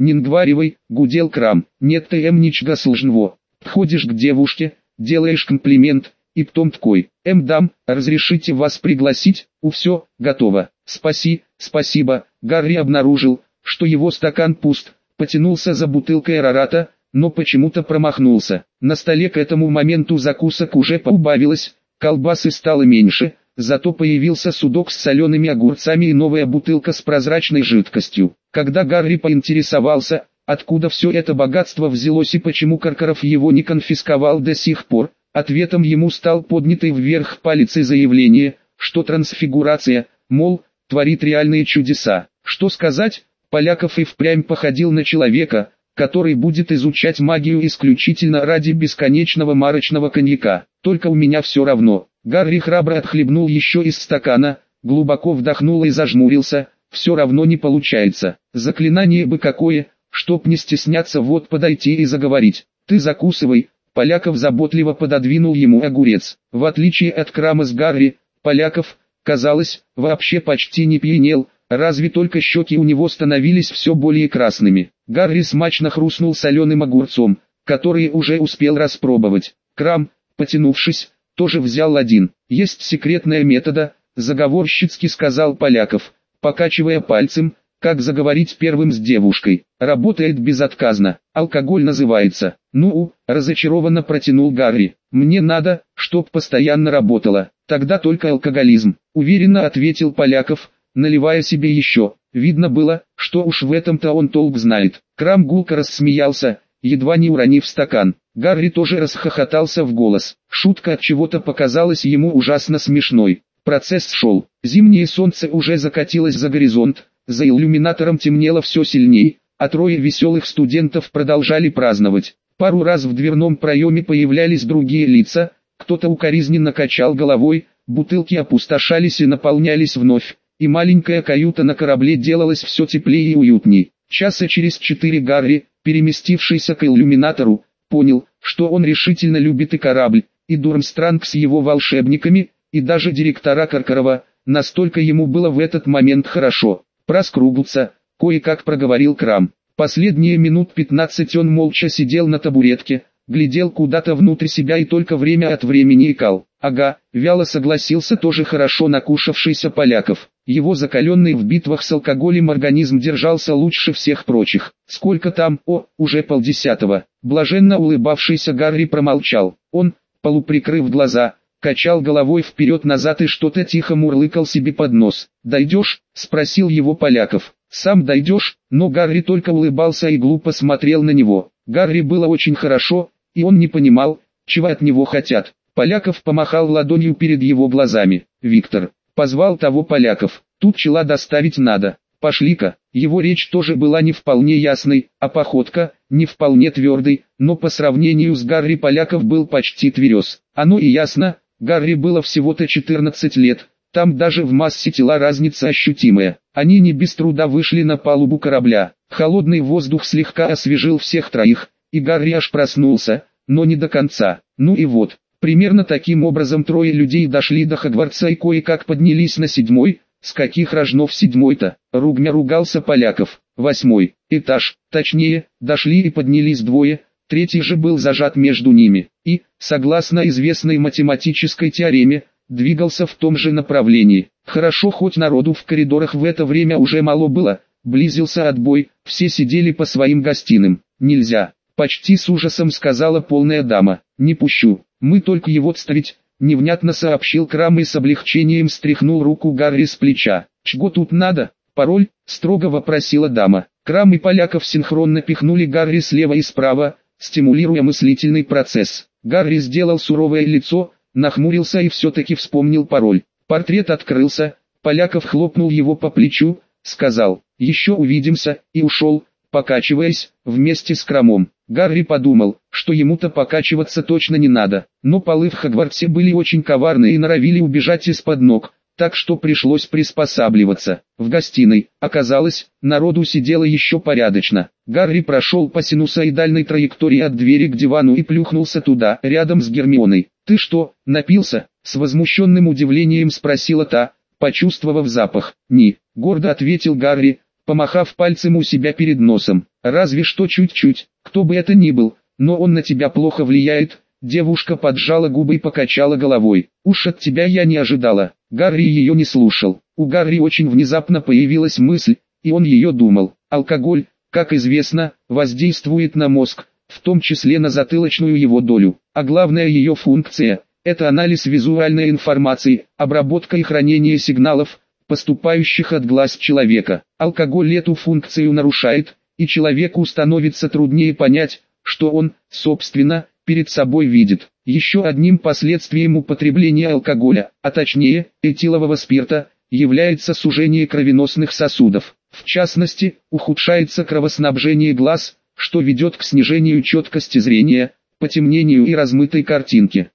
Нингваривай, гудел Крам. Нет ты ничего сложного. Подходишь к девушке, делаешь комплимент, и потом такой: дам, разрешите вас пригласить? Все, готово. Спасибо. Гарри обнаружил, что его стакан пуст, потянулся за бутылкой арарата, но почему-то промахнулся. На столе к этому моменту закусок уже поубавилось, колбасы стало меньше, зато появился судок с солеными огурцами и новая бутылка с прозрачной жидкостью. Когда Гарри поинтересовался, откуда все это богатство взялось и почему Каркаров его не конфисковал до сих пор, ответом ему стал поднятый вверх палец и заявление, что трансфигурация, мол, творит реальные чудеса. Что сказать, Поляков и впрямь походил на человека, который будет изучать магию исключительно ради бесконечного марочного коньяка. Только у меня все равно. Гарри храбро отхлебнул еще из стакана, глубоко вдохнул и зажмурился. Все равно не получается. Заклинание бы какое, чтоб не стесняться вот подойти и заговорить. Ты закусывай. Поляков заботливо пододвинул ему огурец. В отличие от Крама с Гарри, Поляков, казалось, вообще почти не пьянел, разве только щеки у него становились все более красными. Гарри смачно хрустнул соленым огурцом, который уже успел распробовать. Крам, потянувшись, тоже взял один. Есть секретная метода, заговорщицки сказал Поляков, покачивая пальцем, как заговорить первым с девушкой. Работает безотказно. Алкоголь называется. Разочарованно протянул Гарри. Мне надо, чтоб постоянно работало. Тогда только алкоголизм. Уверенно ответил Поляков, наливая себе еще. Видно было, что уж в этом-то он толк знает. Крам гулко рассмеялся, едва не уронив стакан. Гарри тоже расхохотался в голос. Шутка от чего-то показалась ему ужасно смешной. Процесс шел. Зимнее солнце уже закатилось за горизонт. За иллюминатором темнело все сильней, а трое веселых студентов продолжали праздновать. Пару раз в дверном проеме появлялись другие лица, кто-то укоризненно качал головой, бутылки опустошались и наполнялись вновь, и маленькая каюта на корабле делалась все теплее и уютней. Часа через 4 Гарри, переместившийся к иллюминатору, понял, что он решительно любит и корабль, и Дурмстранг с его волшебниками, и даже директора Каркарова, настолько ему было в этот момент хорошо. Проскругался, кое-как проговорил Крам. Последние минут 15 он молча сидел на табуретке, глядел куда-то внутрь себя и только время от времени икал. Ага, вяло согласился тоже хорошо накушавшийся Поляков. Его закаленный в битвах с алкоголем организм держался лучше всех прочих. Сколько там? Уже 9:30. Блаженно улыбавшийся Гарри промолчал. Он, полуприкрыв глаза, качал головой вперед-назад и что-то тихо мурлыкал себе под нос. «Дойдешь?» – спросил его Поляков. «Сам дойдешь?» Но Гарри только улыбался и глупо смотрел на него. Гарри было очень хорошо, и он не понимал, чего от него хотят. Поляков помахал ладонью перед его глазами. «Виктор!» – позвал того Поляков. «Тут чела доставить надо. Пошли-ка». Его речь тоже была не вполне ясной, а походка – не вполне твердой, но по сравнению с Гарри Поляков был почти тверез. Оно и ясно. Гарри было всего-то 14 лет, там даже в массе тела разница ощутимая. Они не без труда вышли на палубу корабля. Холодный воздух слегка освежил всех троих, и Гарри аж проснулся, но не до конца. Ну и вот, примерно таким образом трое людей дошли до Хогвартса и кое-как поднялись на 7-й, с каких рожнов 7-й-то, ругмя ругался Поляков, 8-й этаж, точнее, дошли и поднялись двое, третий же был зажат между ними, и, согласно известной математической теореме, двигался в том же направлении. Хорошо хоть народу в коридорах в это время уже мало было, близился отбой, все сидели по своим гостиным. «Нельзя», — почти с ужасом сказала полная дама, «не пущу, мы только его отставить», — невнятно сообщил Крам и с облегчением стряхнул руку Гарри с плеча. «Чего тут надо? Пароль?» — строго вопросила дама. Крам и Поляков синхронно пихнули Гарри слева и справа, стимулируя мыслительный процесс. Гарри сделал суровое лицо, нахмурился и все-таки вспомнил пароль. Портрет открылся, Поляков хлопнул его по плечу, сказал «Еще увидимся» и ушел, покачиваясь, вместе с Крамом. Гарри подумал, что ему-то покачиваться точно не надо, но полы в Хогвартсе были очень коварны и норовили убежать из-под ног, так что пришлось приспосабливаться. В гостиной, оказалось, народу сидело еще порядочно. Гарри прошел по синусоидальной траектории от двери к дивану и плюхнулся туда, рядом с Гермионой. «Ты что, напился?» — с возмущенным удивлением спросила та, почувствовав запах. «Не», — гордо ответил Гарри, помахав пальцем у себя перед носом. «Разве что чуть-чуть, кто бы это ни был, но он на тебя плохо влияет». Девушка поджала губы и покачала головой. «Уж от тебя я не ожидала». Гарри ее не слушал. У Гарри очень внезапно появилась мысль, и он ее думал. Алкоголь, как известно, воздействует на мозг, в том числе на затылочную его долю. А главная ее функция – это анализ визуальной информации, обработка и хранение сигналов, поступающих от глаз человека. Алкоголь эту функцию нарушает, и человеку становится труднее понять, что он, собственно, перед собой видит. Еще одним последствием употребления алкоголя, а точнее, этилового спирта, является сужение кровеносных сосудов. В частности, ухудшается кровоснабжение глаз, что ведет к снижению четкости зрения, потемнению и размытой картинке.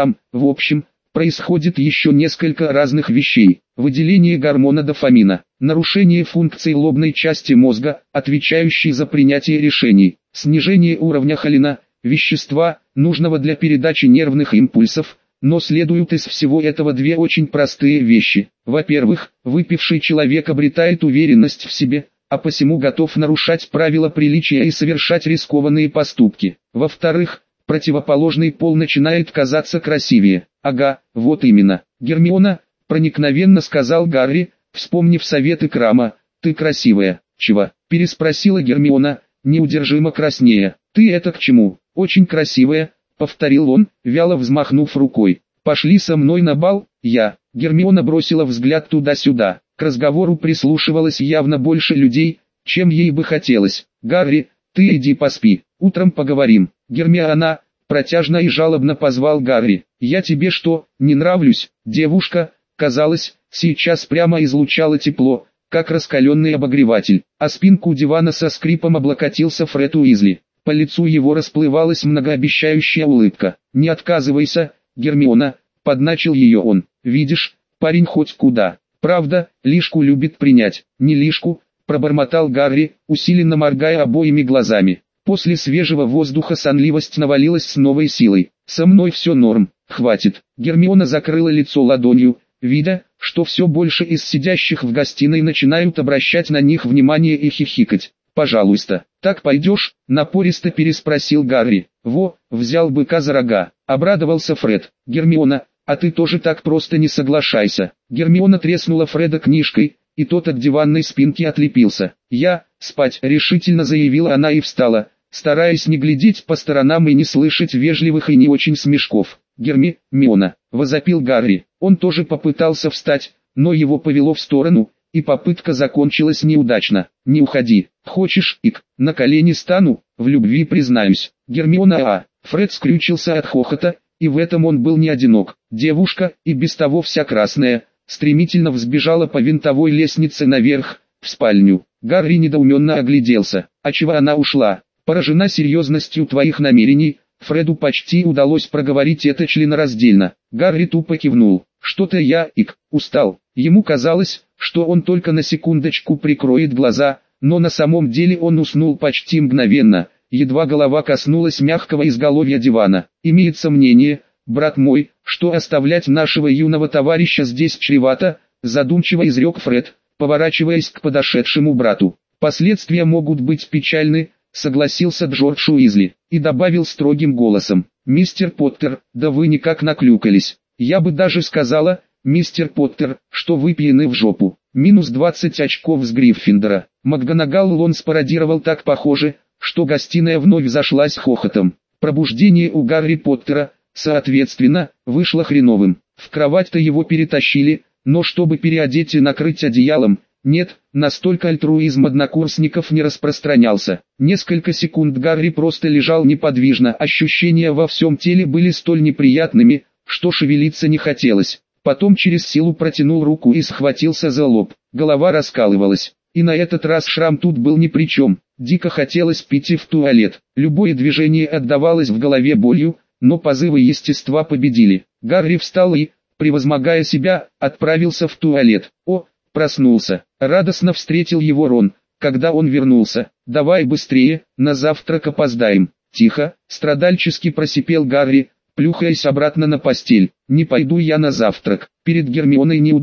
В общем, происходит еще несколько разных вещей. Выделение гормона дофамина, нарушение функций лобной части мозга, отвечающей за принятие решений, снижение уровня холина, вещества, нужного для передачи нервных импульсов, но следуют из всего этого две очень простые вещи. Во-первых, выпивший человек обретает уверенность в себе, а посему готов нарушать правила приличия и совершать рискованные поступки. Во-вторых, противоположный пол начинает казаться красивее. «Ага, вот именно, Гермиона», — проникновенно сказал Гарри, вспомнив советы Крама, — «ты красивая». «Чего?» — переспросила Гермиона, неудержимо краснея. «Ты это к чему?» «Очень красивая», — повторил он, вяло взмахнув рукой. «Пошли со мной на бал, я». Гермиона бросила взгляд туда-сюда. К разговору прислушивалось явно больше людей, чем ей бы хотелось. «Гарри, ты иди поспи, утром поговорим». «Гермиона», — протяжно и жалобно позвал Гарри. «Я тебе что, не нравлюсь?» Девушка, казалось, сейчас прямо излучала тепло, как раскаленный обогреватель. А спинку дивана со скрипом облокотился Фред Уизли. По лицу его расплывалась многообещающая улыбка. «Не отказывайся, Гермиона», — подначил ее он. «Видишь, парень хоть куда. Правда, лишку любит принять». «Не лишку», — пробормотал Гарри, усиленно моргая обоими глазами. После свежего воздуха сонливость навалилась с новой силой. «Со мной все норм, хватит». Гермиона закрыла лицо ладонью, видя, что все больше из сидящих в гостиной начинают обращать на них внимание и хихикать. «Пожалуйста, так пойдешь?» — напористо переспросил Гарри. «Во, взял быка за рога», — обрадовался Фред. «Гермиона, а ты тоже так просто не соглашайся». Гермиона треснула Фреда книжкой, и тот от диванной спинки отлепился. «Я, спать», — решительно заявила она и встала, стараясь не глядеть по сторонам и не слышать вежливых и не очень смешков. «Гермиона», — возопил Гарри. Он тоже попытался встать, но его повело в сторону, и попытка закончилась неудачно. «Не уходи. Хочешь, Ик, на колени стану, в любви признаюсь». «Гермиона, Фред скрючился от хохота, и в этом он был не одинок. Девушка, и без того вся красная, стремительно взбежала по винтовой лестнице наверх, в спальню. Гарри недоуменно огляделся. «А чего она ушла?» «Поражена серьезностью твоих намерений». Фреду почти удалось проговорить это членораздельно. Гарри тупо кивнул. «Что-то я, Ик, устал». Ему казалось, что он только на секундочку прикроет глаза, но на самом деле он уснул почти мгновенно, едва голова коснулась мягкого изголовья дивана. «Имеется мнение, брат мой, что оставлять нашего юного товарища здесь чревато», задумчиво изрек Фред, поворачиваясь к подошедшему брату. «Последствия могут быть печальны», согласился Джордж Уизли, и добавил строгим голосом. «Мистер Поттер, да вы никак наклюкались. Я бы даже сказала, мистер Поттер, что вы пьяны в жопу». Минус 20 очков с Гриффиндора. МакГонагал он спародировал так похоже, что гостиная вновь зашлась хохотом. Пробуждение у Гарри Поттера, соответственно, вышло хреновым. В кровать-то его перетащили, но чтобы переодеть и накрыть одеялом, нет, настолько альтруизм однокурсников не распространялся. Несколько секунд Гарри просто лежал неподвижно, ощущения во всем теле были столь неприятными, что шевелиться не хотелось. Потом через силу протянул руку и схватился за лоб. Голова раскалывалась. И на этот раз шрам тут был ни при чем. Дико хотелось пойти в туалет. Любое движение отдавалось в голове болью, но позывы естества победили. Гарри встал и, превозмогая себя, отправился в туалет. Проснулся. Радостно встретил его Рон, когда он вернулся. «Давай быстрее, на завтрак опоздаем». «Тихо», страдальчески просипел Гарри, плюхаясь обратно на постель. «Не пойду я на завтрак. Перед Гермионой неудобно».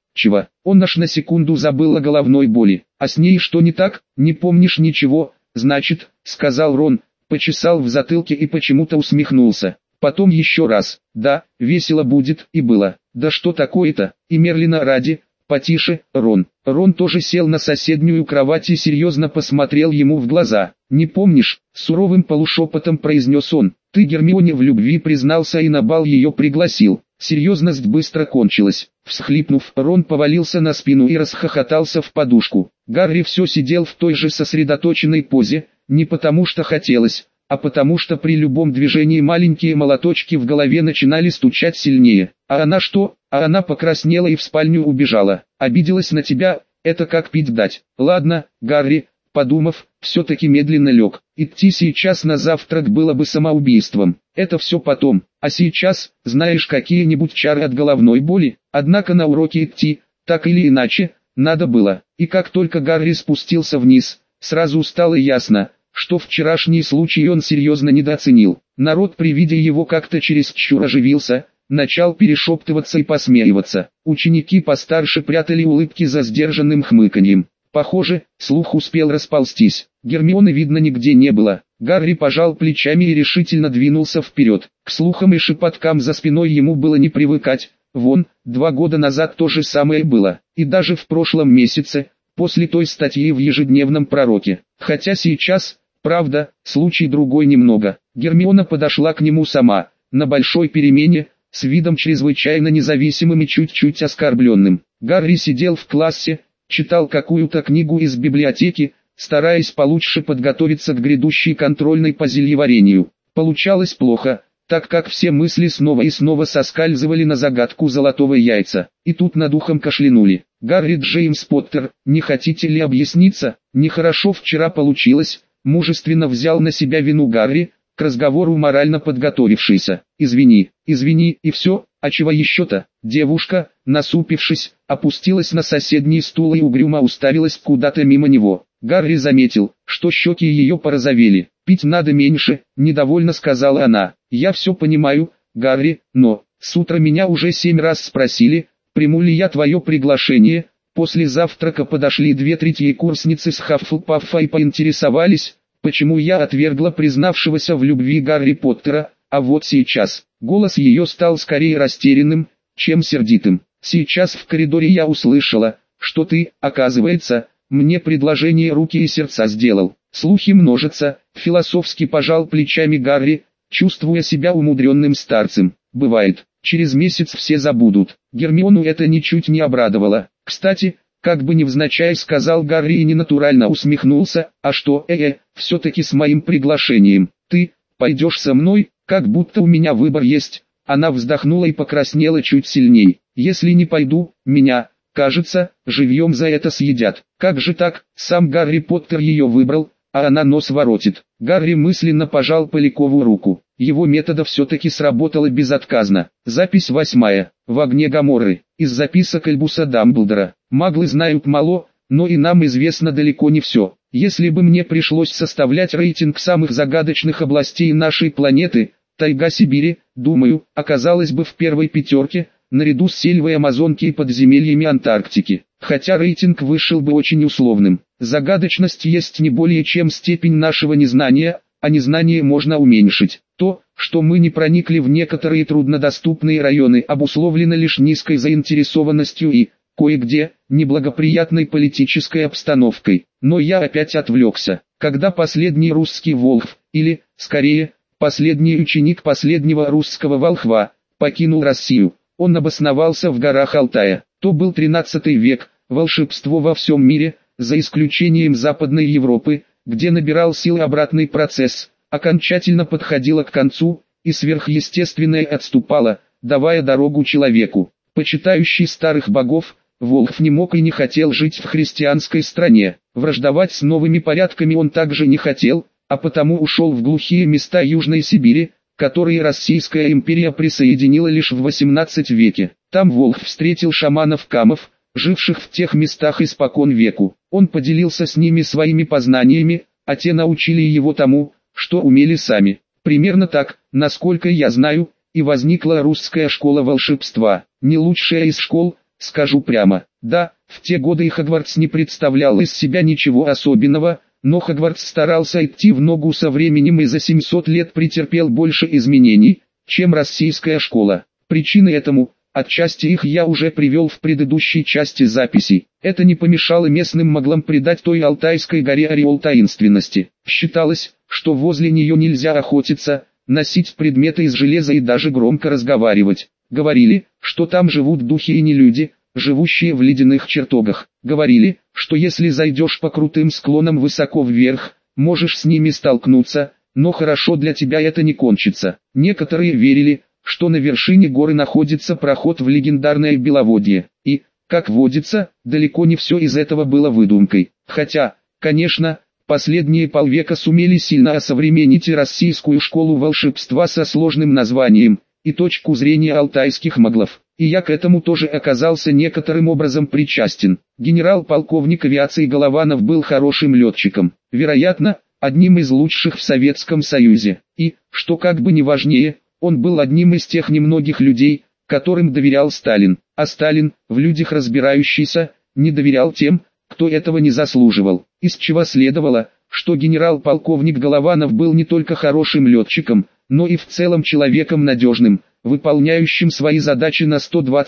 Чего? Он аж на секунду забыл о головной боли. А с ней что не так? Не помнишь ничего? Значит, сказал Рон, почесал в затылке и почему-то усмехнулся. Потом еще раз. Да, весело будет, и было. Да что такое-то? И Мерлина ради. Потише, Рон. Рон тоже сел на соседнюю кровать и серьезно посмотрел ему в глаза. «Не помнишь?» — суровым полушепотом произнес он. «Ты Гермионе в любви признался и на бал ее пригласил». Серьезность быстро кончилась. Всхлипнув, Рон повалился на спину и расхохотался в подушку. Гарри все сидел в той же сосредоточенной позе, не потому что хотелось, а потому что при любом движении маленькие молоточки в голове начинали стучать сильнее. А она что? А она покраснела и в спальню убежала. Обиделась на тебя, это как пить дать. Ладно, Гарри, подумав, все-таки медленно лег. Идти сейчас на завтрак было бы самоубийством. Это все потом. А сейчас, знаешь, какие-нибудь чары от головной боли? Однако на уроки идти, так или иначе, надо было. И как только Гарри спустился вниз, сразу стало ясно, что вчерашний случай он серьезно недооценил. Народ при виде его как-то чересчур оживился, начал перешептываться и посмеиваться. Ученики постарше прятали улыбки за сдержанным хмыканьем. Похоже, слух успел расползтись. Гермионы видно нигде не было. Гарри пожал плечами и решительно двинулся вперед. К слухам и шепоткам за спиной ему было не привыкать. Вон, 2 года назад то же самое было. И даже в прошлом месяце, после той статьи в ежедневном пророке. Хотя сейчас, правда, случай другой немного. Гермиона подошла к нему сама, на большой перемене, с видом чрезвычайно независимым и чуть-чуть оскорбленным. Гарри сидел в классе, читал какую-то книгу из библиотеки, стараясь получше подготовиться к грядущей контрольной по зельеварению. Получалось плохо, так как все мысли снова и снова соскальзывали на загадку золотого яйца. И тут над ухом кашлянули. «Гарри Джеймс Поттер, не хотите ли объясниться? Нехорошо вчера получилось», мужественно взял на себя вину Гарри, к разговору морально подготовившийся. «Извини, извини и все, а чего еще-то?» Девушка, насупившись, опустилась на соседний стул и угрюмо уставилась куда-то мимо него. Гарри заметил, что щеки ее порозовели. «Пить надо меньше», — недовольно сказала она. «Я все понимаю, Гарри, но с утра меня уже 7 раз спросили, приму ли я твое приглашение». После завтрака подошли 2 третьекурсницы с Хаффлпаффа и поинтересовались, почему я отвергла признавшегося в любви Гарри Поттера, а вот сейчас, голос ее стал скорее растерянным, чем сердитым. «Сейчас в коридоре я услышала, что ты, оказывается, мне предложение руки и сердца сделал. Слухи множатся», философски пожал плечами Гарри, чувствуя себя умудренным старцем. «Бывает, через месяц все забудут». Гермиону это ничуть не обрадовало. «Кстати, как бы невзначай сказал Гарри и ненатурально усмехнулся, а что, все-таки с моим приглашением, ты, пойдешь со мной, как будто у меня выбор есть». Она вздохнула и покраснела чуть сильней. «Если не пойду, меня, кажется, живьем за это съедят». «Как же так?» Сам Гарри Поттер ее выбрал, а она нос воротит. Гарри мысленно пожал Полякову руку. Его метода все-таки сработала безотказно. Запись 8. В огне Гоморры. Из записок Альбуса Дамблдора. Маглы знают мало, но и нам известно далеко не все. Если бы мне пришлось составлять рейтинг самых загадочных областей нашей планеты, тайга Сибири, думаю, оказалась бы в первой 5, наряду с сельвой Амазонки и подземельями Антарктики. Хотя рейтинг вышел бы очень условным. Загадочность есть не более чем степень нашего незнания, а незнание можно уменьшить. То, что мы не проникли в некоторые труднодоступные районы, обусловлено лишь низкой заинтересованностью и, кое-где, неблагоприятной политической обстановкой. Но я опять отвлекся. Когда последний русский волхв, или, скорее, последний ученик последнего русского волхва, покинул Россию, он обосновался в горах Алтая. То был 13 век, волшебство во всем мире, за исключением Западной Европы, где набирал силы обратный процесс, окончательно подходило к концу, и сверхъестественное отступало, давая дорогу человеку. Почитающий старых богов, волхв не мог и не хотел жить в христианской стране. Враждовать с новыми порядками он также не хотел, а потому ушел в глухие места Южной Сибири, которые Российская империя присоединила лишь в 18 веке. Там волхв встретил шаманов-камов, живших в тех местах испокон веку. Он поделился с ними своими познаниями, а те научили его тому, что умели сами. Примерно так, насколько я знаю, и возникла русская школа волшебства. Не лучшая из школ, скажу прямо. Да, в те годы и Хогвартс не представлял из себя ничего особенного, но Хогвартс старался идти в ногу со временем и за 700 лет претерпел больше изменений, чем российская школа. Причины этому, отчасти их я уже привел в предыдущей части записей. Это не помешало местным моглам придать той Алтайской горе ореол таинственности. Считалось, что возле нее нельзя охотиться, носить предметы из железа и даже громко разговаривать. Говорили, что там живут духи и не люди, живущие в ледяных чертогах. Говорили, что если зайдешь по крутым склонам высоко вверх, можешь с ними столкнуться, но хорошо для тебя это не кончится. Некоторые верили, что на вершине горы находится проход в легендарное Беловодье, и, как водится, далеко не все из этого было выдумкой. Хотя, конечно, последние полвека сумели сильно осовременить и российскую школу волшебства со сложным названием, и точку зрения алтайских маглов. И я к этому тоже оказался некоторым образом причастен. Генерал-полковник авиации Голованов был хорошим летчиком, вероятно, одним из лучших в Советском Союзе. И, что как бы не важнее, он был одним из тех немногих людей, которым доверял Сталин. А Сталин, в людях разбирающийся, не доверял тем, кто этого не заслуживал. Из чего следовало, что генерал-полковник Голованов был не только хорошим летчиком, но и в целом человеком надежным, выполняющим свои задачи на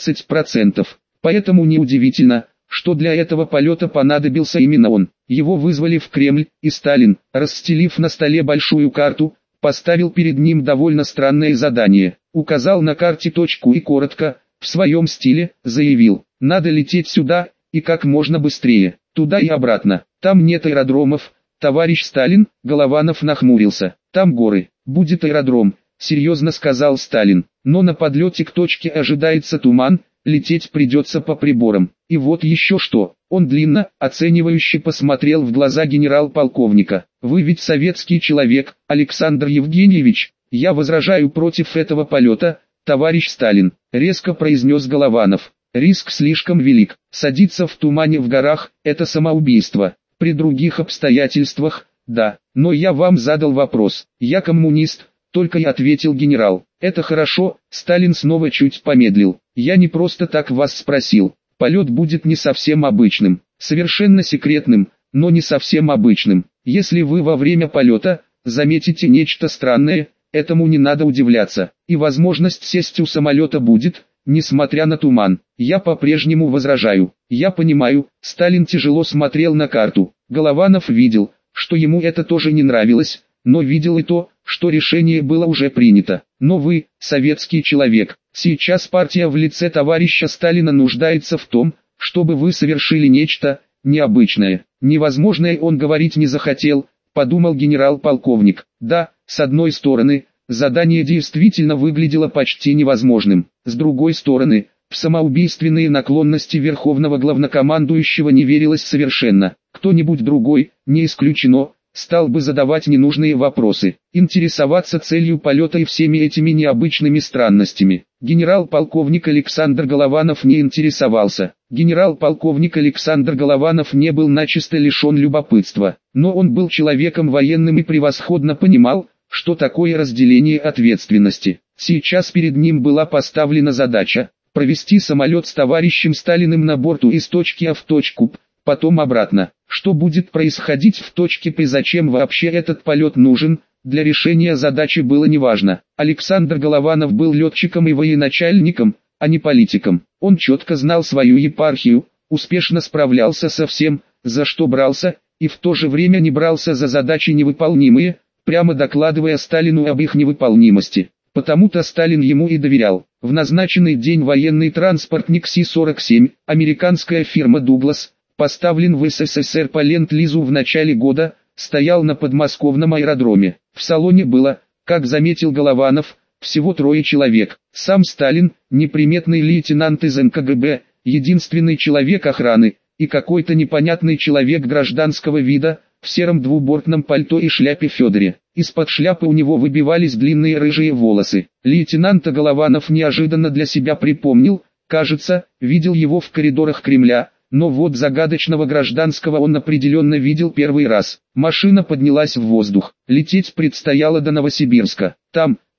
120%. Поэтому неудивительно, что для этого полета понадобился именно он. Его вызвали в Кремль, и Сталин, расстелив на столе большую карту, поставил перед ним довольно странное задание. Указал на карте точку и коротко, в своем стиле, заявил: «Надо лететь сюда, и как можно быстрее, туда и обратно. Там нет аэродромов, товарищ Сталин». Голованов нахмурился. «Там горы, будет аэродром», серьезно сказал Сталин. «Но на подлете к точке ожидается туман, лететь придется по приборам. И вот еще что». Он длинно, оценивающе посмотрел в глаза генерал-полковника. «Вы ведь советский человек, Александр Евгеньевич. Я возражаю против этого полета, товарищ Сталин», резко произнес Голованов. «Риск слишком велик. Садиться в тумане в горах – это самоубийство. При других обстоятельствах – да. Но я вам задал вопрос. Я коммунист», только и ответил генерал. «Это хорошо», Сталин снова чуть помедлил. «Я не просто так вас спросил. Полет будет не совсем обычным, совершенно секретным, но не совсем обычным. Если вы во время полета заметите нечто странное, этому не надо удивляться. И возможность сесть у самолета будет, несмотря на туман. Я по-прежнему возражаю. Я понимаю». Сталин тяжело смотрел на карту. Голованов видел, что ему это тоже не нравилось, но видел и то, что решение было уже принято. «Но вы, советский человек, сейчас партия в лице товарища Сталина нуждается в том, чтобы вы совершили нечто необычное, невозможное». Он говорить не захотел, подумал генерал-полковник. Да, с одной стороны, задание действительно выглядело почти невозможным. С другой стороны, в самоубийственные наклонности верховного главнокомандующего не верилось совершенно. Кто-нибудь другой, не исключено, стал бы задавать ненужные вопросы, интересоваться целью полета и всеми этими необычными странностями. Генерал-полковник Александр Голованов не интересовался. Генерал-полковник Александр Голованов не был начисто лишен любопытства, но он был человеком военным и превосходно понимал, что такое разделение ответственности. Сейчас перед ним была поставлена задача провести самолет с товарищем Сталиным на борту из точки А в точку П, потом обратно. Что будет происходить в точке П и зачем вообще этот полет нужен, для решения задачи было неважно. Александр Голованов был летчиком и военачальником, а не политиком. Он четко знал свою епархию, успешно справлялся со всем, за что брался, и в то же время не брался за задачи невыполнимые, прямо докладывая Сталину об их невыполнимости. Потому-то Сталин ему и доверял. В назначенный день военный транспортник Си-47, американская фирма «Дуглас», поставлен в СССР по ленд-лизу в начале года, стоял на подмосковном аэродроме. В салоне было, как заметил Голованов, всего 3 человек. Сам Сталин, неприметный лейтенант из НКГБ, единственный человек охраны, и какой-то непонятный человек гражданского вида, в сером двубортном пальто и шляпе Федоре. Из-под шляпы у него выбивались длинные рыжие волосы. Лейтенанта Голованов неожиданно для себя припомнил, кажется, видел его в коридорах Кремля, но вот загадочного гражданского он определенно видел первый раз. Машина поднялась в воздух. Лететь предстояло до Новосибирска. Там,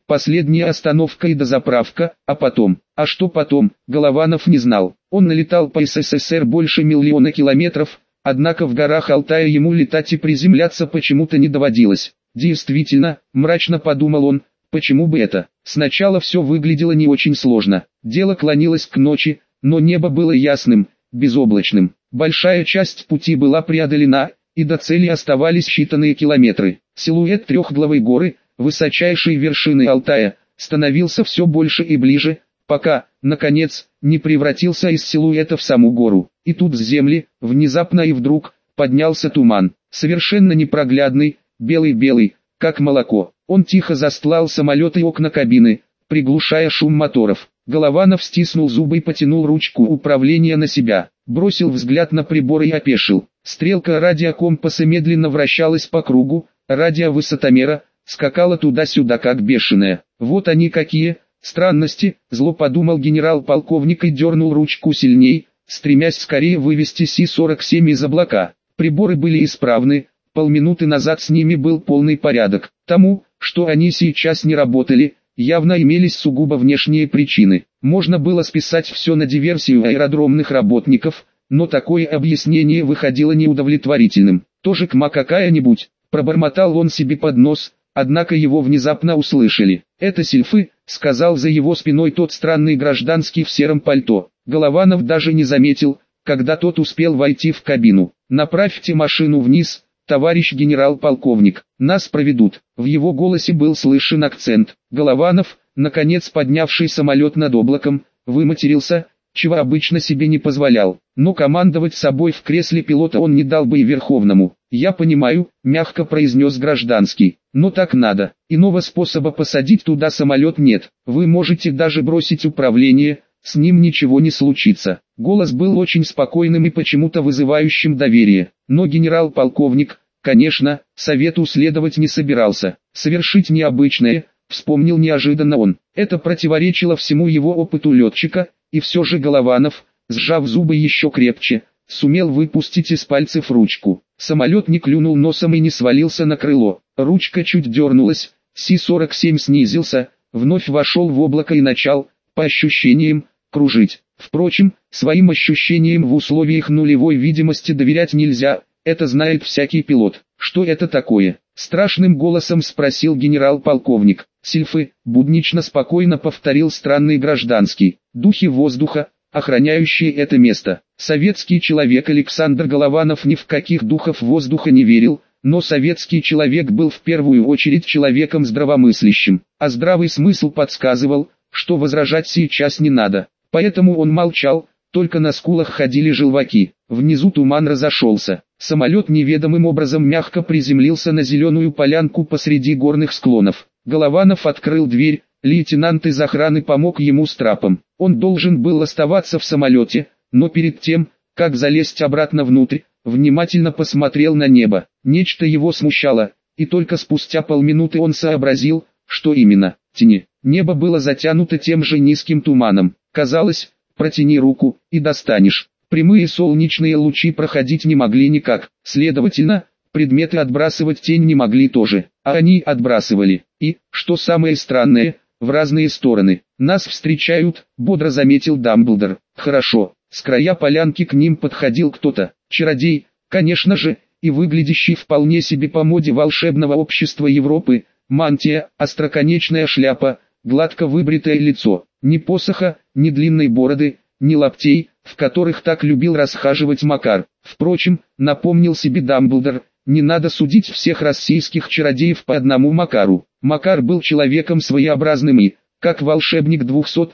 последняя остановка и дозаправка, а потом. А что потом, Голованов не знал. Он налетал по СССР больше 1 миллиона километров, однако в горах Алтая ему летать и приземляться почему-то не доводилось. Действительно, мрачно подумал он, почему бы это? Сначала все выглядело не очень сложно. Дело клонилось к ночи, но небо было ясным, безоблачным. Большая часть пути была преодолена, и до цели оставались считанные километры. Силуэт трехглавой горы, высочайшей вершины Алтая, становился все больше и ближе, пока, наконец, не превратился из силуэта в саму гору. И тут с земли, внезапно и вдруг, поднялся туман, совершенно непроглядный, белый-белый, как молоко. Он тихо застлал самолет и окна кабины, приглушая шум моторов. Голованов стиснул зубы и потянул ручку управления на себя, бросил взгляд на прибор и опешил. Стрелка радиокомпаса медленно вращалась по кругу, радиовысотомера скакала туда-сюда как бешеная. Вот они какие странности, зло подумал генерал-полковник и дернул ручку сильней, стремясь скорее вывести Си-47 из облака. Приборы были исправны, полминуты назад с ними был полный порядок. Тому, что они сейчас не работали, явно имелись сугубо внешние причины. Можно было списать все на диверсию аэродромных работников, но такое объяснение выходило неудовлетворительным. Тоже кма какая-нибудь, пробормотал он себе под нос, однако его внезапно услышали. «Это сильфы», — сказал за его спиной тот странный гражданский в сером пальто. Голованов даже не заметил, когда тот успел войти в кабину. «Направьте машину вниз, товарищ генерал-полковник, нас проведут». В его голосе был слышен акцент. Голованов, наконец поднявший самолет над облаком, выматерился, чего обычно себе не позволял. Но командовать собой в кресле пилота он не дал бы и Верховному. «Я понимаю», — мягко произнес гражданский, — «но так надо. Иного способа посадить туда самолет нет. Вы можете даже бросить управление, с ним ничего не случится». Голос был очень спокойным и почему-то вызывающим доверие. Но генерал-полковник, конечно, совету следовать не собирался. Совершить необычное, вспомнил неожиданно он. Это противоречило всему его опыту летчика, и все же Голованов, сжав зубы еще крепче, сумел выпустить из пальцев ручку. Самолет не клюнул носом и не свалился на крыло. Ручка чуть дернулась, Си-47 снизился, вновь вошел в облако и начал, по ощущениям, кружить. Впрочем, своим ощущениям в условиях нулевой видимости доверять нельзя, это знает всякий пилот. «Что это такое?» — страшным голосом спросил генерал-полковник. «Сильфы», — буднично спокойно повторил странный гражданский. «Духи воздуха, охраняющие это место». Советский человек Александр Голованов ни в каких духов воздуха не верил, но советский человек был в первую очередь человеком здравомыслящим, а здравый смысл подсказывал, что возражать сейчас не надо. Поэтому он молчал, только на скулах ходили желваки. Внизу туман разошелся. Самолет неведомым образом мягко приземлился на зеленую полянку посреди горных склонов. Голованов открыл дверь, лейтенант из охраны помог ему с трапом. Он должен был оставаться в самолете, но перед тем, как залезть обратно внутрь, внимательно посмотрел на небо. Нечто его смущало, и только спустя полминуты он сообразил, что именно. Тени. Небо было затянуто тем же низким туманом. Казалось, протяни руку, и достанешь. Прямые солнечные лучи проходить не могли никак. Следовательно, предметы отбрасывать тень не могли тоже. А они отбрасывали. И, что самое странное, в разные стороны. «Нас встречают», — бодро заметил Дамблдор. «Хорошо». С края полянки к ним подходил кто-то. Чародей, конечно же, и выглядящий вполне себе по моде волшебного общества Европы. Мантия, остроконечная шляпа, гладко выбритое лицо. Ни посоха, ни длинной бороды, ни лаптей, в которых так любил расхаживать Макар. Впрочем, напомнил себе Дамблдор, не надо судить всех российских чародеев по одному Макару. Макар был человеком своеобразным и, как волшебник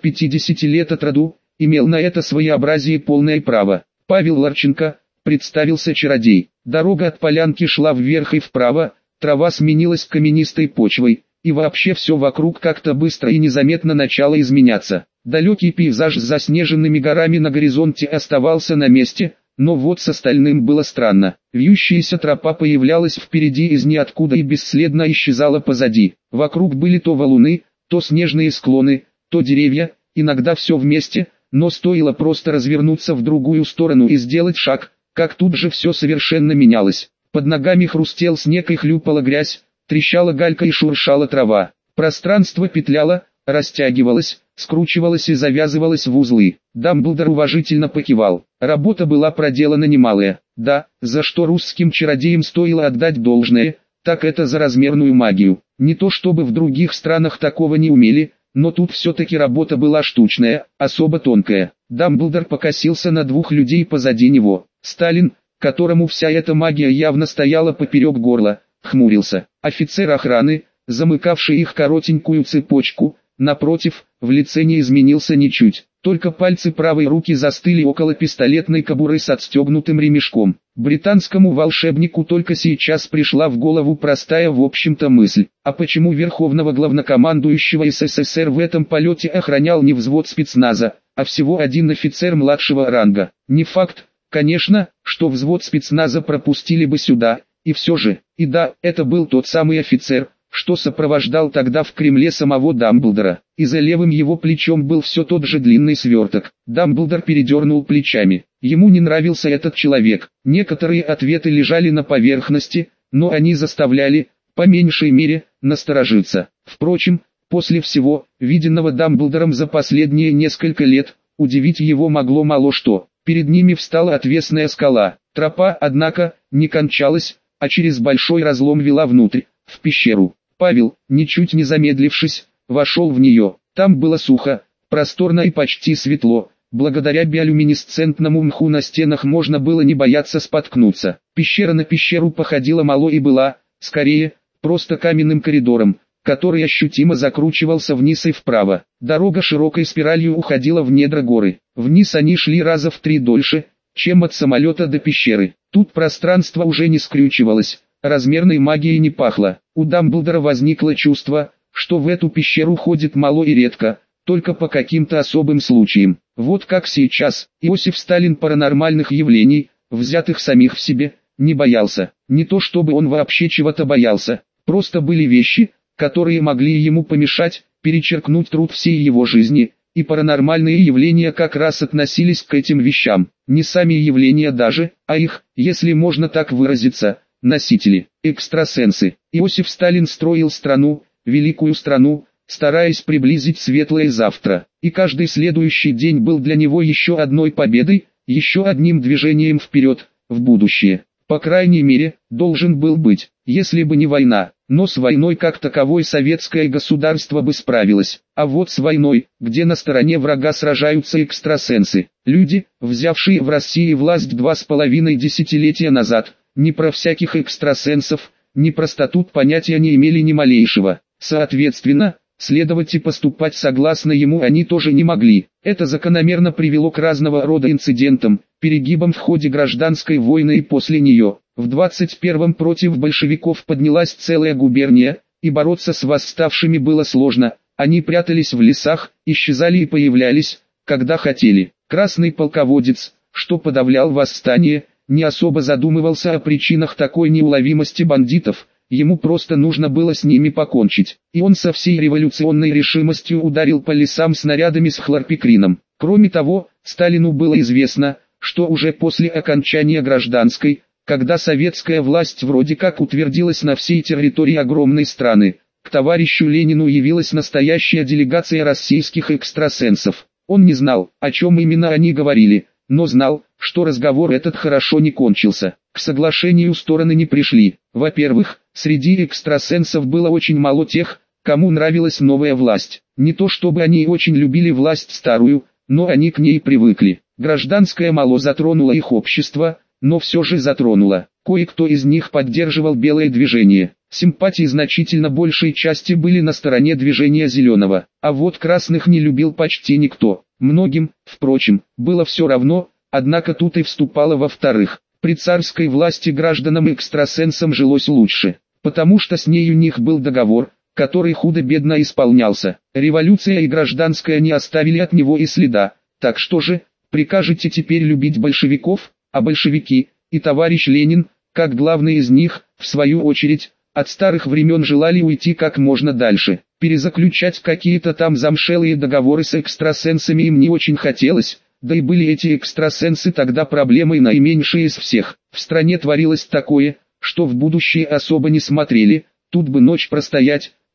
250 лет от роду, имел на это своеобразие полное право. «Павел Ларченко», — представился чародей. Дорога от полянки шла вверх и вправо, трава сменилась каменистой почвой, и вообще все вокруг как-то быстро и незаметно начало изменяться. Далекий пейзаж с заснеженными горами на горизонте оставался на месте, но вот с остальным было странно. Вьющаяся тропа появлялась впереди из ниоткуда и бесследно исчезала позади. Вокруг были то валуны, то снежные склоны, то деревья, иногда все вместе, но стоило просто развернуться в другую сторону и сделать шаг, как тут же все совершенно менялось. Под ногами хрустел снег и хлюпала грязь, трещала галька и шуршала трава. Пространство петляло, растягивалось, скручивалось и завязывалось в узлы. Дамблдор уважительно покивал. Работа была проделана немалая. Да, за что русским чародеям стоило отдать должное, так это за размерную магию. Не то чтобы в других странах такого не умели, но тут все-таки работа была штучная, особо тонкая. Дамблдор покосился на двух людей позади него. Сталин, которому вся эта магия явно стояла поперек горла, хмурился. Офицер охраны, замыкавший их коротенькую цепочку, напротив, в лице не изменился ничуть. Только пальцы правой руки застыли около пистолетной кобуры с отстегнутым ремешком. Британскому волшебнику только сейчас пришла в голову простая в общем-то мысль. А почему верховного главнокомандующего СССР в этом полете охранял не взвод спецназа, а всего один офицер младшего ранга? Не факт, конечно, что взвод спецназа пропустили бы сюда, и все же, и да, это был тот самый офицер, что сопровождал тогда в Кремле самого Дамблдора, и за левым его плечом был все тот же длинный сверток. Дамблдор передернул плечами. Ему не нравился этот человек. Некоторые ответы лежали на поверхности, но они заставляли, по меньшей мере, насторожиться. Впрочем, после всего, виденного Дамблдором за последние несколько лет, удивить его могло мало что. Перед ними встала отвесная скала. Тропа, однако, не кончалась, а через большой разлом вела внутрь, в пещеру. Павел, ничуть не замедлившись, вошел в нее. Там было сухо, просторно и почти светло. Благодаря биолюминесцентному мху на стенах можно было не бояться споткнуться. Пещера на пещеру походила мало и была, скорее, просто каменным коридором, который ощутимо закручивался вниз и вправо. Дорога широкой спиралью уходила в недра горы. Вниз они шли раза в 3 дольше, чем от самолета до пещеры. Тут пространство уже не скрючивалось, размерной магией не пахло. У Дамблдора возникло чувство, что в эту пещеру ходит мало и редко, только по каким-то особым случаям. Вот как сейчас, Иосиф Сталин паранормальных явлений, взятых самих в себе, не боялся. Не то чтобы он вообще чего-то боялся, просто были вещи, которые могли ему помешать, перечеркнуть труд всей его жизни, и паранормальные явления как раз относились к этим вещам. Не сами явления даже, а их, если можно так выразиться, носители, экстрасенсы. Иосиф Сталин строил страну, великую страну, стараясь приблизить светлое завтра. И каждый следующий день был для него еще одной победой, еще одним движением вперед, в будущее. По крайней мере, должен был быть, если бы не война. Но с войной как таковой советское государство бы справилось. А вот с войной, где на стороне врага сражаются экстрасенсы, люди, взявшие в России власть 2,5 десятилетия назад, ни про всяких экстрасенсов, ни про статут понятия не имели ни малейшего. Соответственно, следовать и поступать согласно ему они тоже не могли. Это закономерно привело к разного рода инцидентам, перегибам в ходе гражданской войны и после нее. В 21-м против большевиков поднялась целая губерния, и бороться с восставшими было сложно. Они прятались в лесах, исчезали и появлялись, когда хотели. Красный полководец, что подавлял восстание, не особо задумывался о причинах такой неуловимости бандитов. Ему просто нужно было с ними покончить. И он со всей революционной решимостью ударил по лесам снарядами с хлорпикрином. Кроме того, Сталину было известно, что уже после окончания гражданской, когда советская власть вроде как утвердилась на всей территории огромной страны, к товарищу Ленину явилась настоящая делегация российских экстрасенсов. Он не знал, о чем именно они говорили, но знал, что разговор этот хорошо не кончился. К соглашению стороны не пришли. Во-первых, среди экстрасенсов было очень мало тех, кому нравилась новая власть. Не то чтобы они очень любили власть старую, но они к ней привыкли. Гражданская мало затронула их общество, но все же затронула. Кое-кто из них поддерживал белое движение. Симпатии значительно большей части были на стороне движения зеленого, а вот красных не любил почти никто. Многим, впрочем, было все равно, однако тут и вступало во-вторых. При царской власти гражданам-экстрасенсам жилось лучше, потому что с ней у них был договор, который худо-бедно исполнялся. Революция и гражданская не оставили от него и следа. Так что же, прикажете теперь любить большевиков, а большевики, и товарищ Ленин, как главный из них, в свою очередь, от старых времен желали уйти как можно дальше. Перезаключать какие-то там замшелые договоры с экстрасенсами им не очень хотелось, да и были эти экстрасенсы тогда проблемой наименьшей из всех. В стране творилось такое, что в будущее особо не смотрели, тут бы ночь простоять,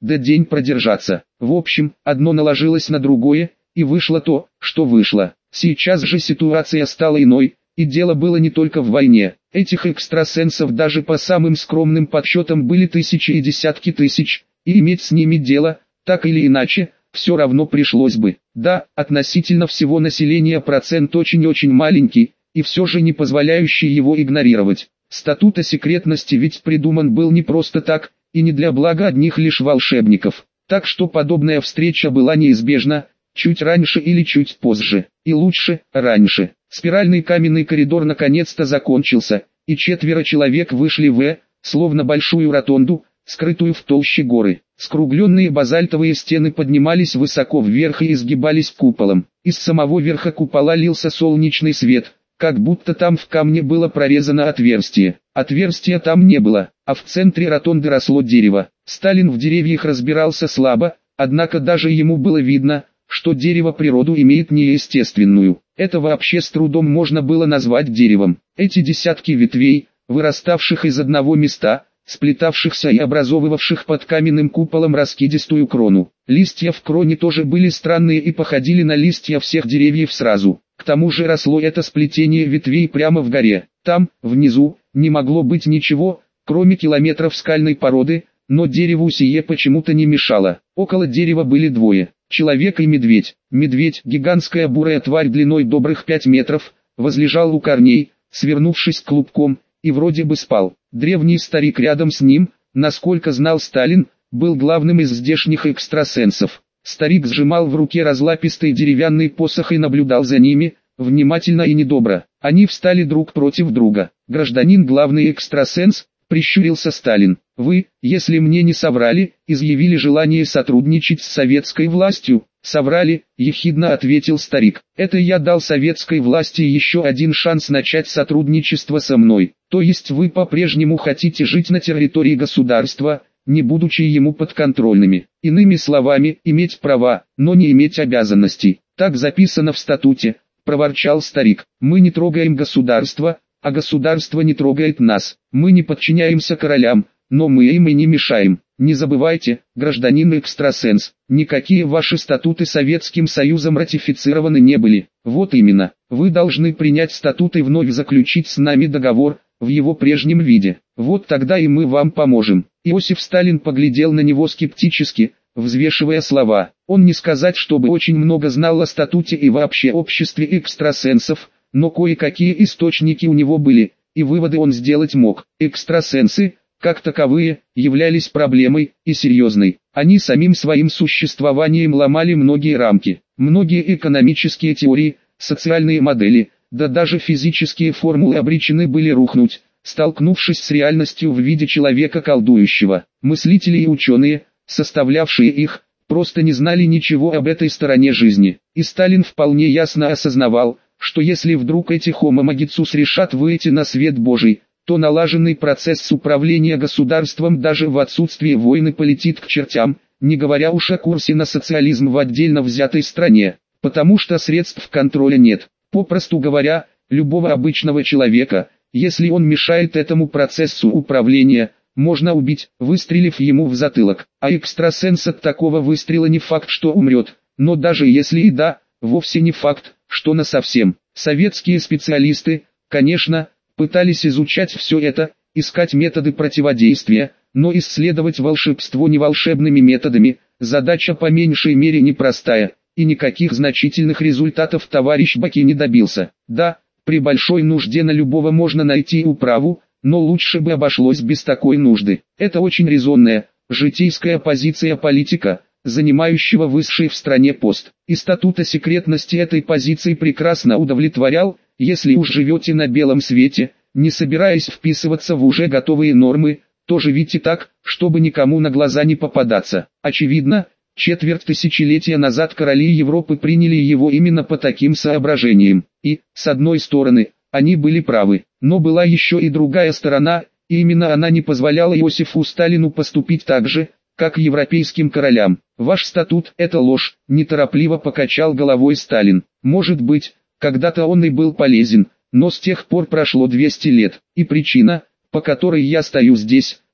да день продержаться. В общем, одно наложилось на другое, и вышло то, что вышло. Сейчас же ситуация стала иной, и дело было не только в войне. Этих экстрасенсов даже по самым скромным подсчетам были тысячи и десятки тысяч, и иметь с ними дело, так или иначе, все равно пришлось бы. Да, относительно всего населения процент очень-очень маленький, и все же не позволяющий его игнорировать. Статут о секретности ведь придуман был не просто так, и не для блага одних лишь волшебников. Так что подобная встреча была неизбежна, чуть раньше или чуть позже, и лучше, раньше. Спиральный каменный коридор наконец-то закончился, и 4 человек вышли словно большую ротонду, скрытую в толще горы. Скругленные базальтовые стены поднимались высоко вверх и изгибались куполом. Из самого верха купола лился солнечный свет, как будто там в камне было прорезано отверстие. Отверстия там не было, а в центре ротонды росло дерево. Сталин в деревьях разбирался слабо, однако даже ему было видно, что дерево природу имеет неестественную. Это вообще с трудом можно было назвать деревом. Эти десятки ветвей, выраставших из одного места, сплетавшихся и образовывавших под каменным куполом раскидистую крону. Листья в кроне тоже были странные и походили на листья всех деревьев сразу. К тому же росло это сплетение ветвей прямо в горе. Там, внизу, не могло быть ничего, кроме километров скальной породы, но дереву сие почему-то не мешало. Около дерева были двое. Человек и медведь. Медведь, гигантская бурая тварь длиной добрых 5 метров, возлежал у корней, свернувшись клубком, и вроде бы спал. Древний старик рядом с ним, насколько знал Сталин, был главным из здешних экстрасенсов. Старик сжимал в руке разлапистый деревянный посох и наблюдал за ними, внимательно и недобро. Они встали друг против друга. «Гражданин главный экстрасенс», — прищурился Сталин, — «вы, если мне не соврали, изъявили желание сотрудничать с советской властью». «Соврали», — ехидно ответил старик. «Это я дал советской власти еще один шанс начать сотрудничество со мной. То есть вы по-прежнему хотите жить на территории государства, не будучи ему подконтрольными. Иными словами, иметь права, но не иметь обязанностей. Так записано в статуте», — проворчал старик. «Мы не трогаем государство, а государство не трогает нас. Мы не подчиняемся королям, но мы им и не мешаем. Не забывайте, гражданин экстрасенс, никакие ваши статуты Советским Союзом ратифицированы не были. Вот именно, вы должны принять статут и вновь заключить с нами договор, в его прежнем виде. Вот тогда и мы вам поможем». Иосиф Сталин поглядел на него скептически, взвешивая слова. Он не сказать, чтобы очень много знал о статуте и вообще обществе экстрасенсов, но кое-какие источники у него были, и выводы он сделать мог. Экстрасенсы, как таковые, являлись проблемой, и серьезной. Они самим своим существованием ломали многие рамки, многие экономические теории, социальные модели, да даже физические формулы обречены были рухнуть, столкнувшись с реальностью в виде человека колдующего. Мыслители и ученые, составлявшие их, просто не знали ничего об этой стороне жизни. И Сталин вполне ясно осознавал, что если вдруг эти Homo Magicus решат выйти на свет Божий, то налаженный процесс управления государством даже в отсутствие войны полетит к чертям, не говоря уж о курсе на социализм в отдельно взятой стране, потому что средств контроля нет. Попросту говоря, любого обычного человека, если он мешает этому процессу управления, можно убить, выстрелив ему в затылок. А экстрасенс от такого выстрела не факт, что умрет, но даже если и да, вовсе не факт, что насовсем. Советские специалисты, конечно, пытались изучать все это, искать методы противодействия, но исследовать волшебство неволшебными методами, задача по меньшей мере непростая, и никаких значительных результатов товарищ Баки не добился. Да, при большой нужде на любого можно найти управу, но лучше бы обошлось без такой нужды. Это очень резонная, житейская позиция политика, занимающего высший в стране пост. И статут о секретности этой позиции прекрасно удовлетворял, если уж живете на белом свете, не собираясь вписываться в уже готовые нормы, то живите так, чтобы никому на глаза не попадаться. Очевидно, четверть тысячелетия назад короли Европы приняли его именно по таким соображениям. И, с одной стороны, они были правы, но была еще и другая сторона, и именно она не позволяла Иосифу Сталину поступить так же, как европейским королям. «Ваш статут – это ложь», – неторопливо покачал головой Сталин. «Может быть, когда-то он и был полезен, но с тех пор прошло 200 лет, и причина, по которой я стою здесь,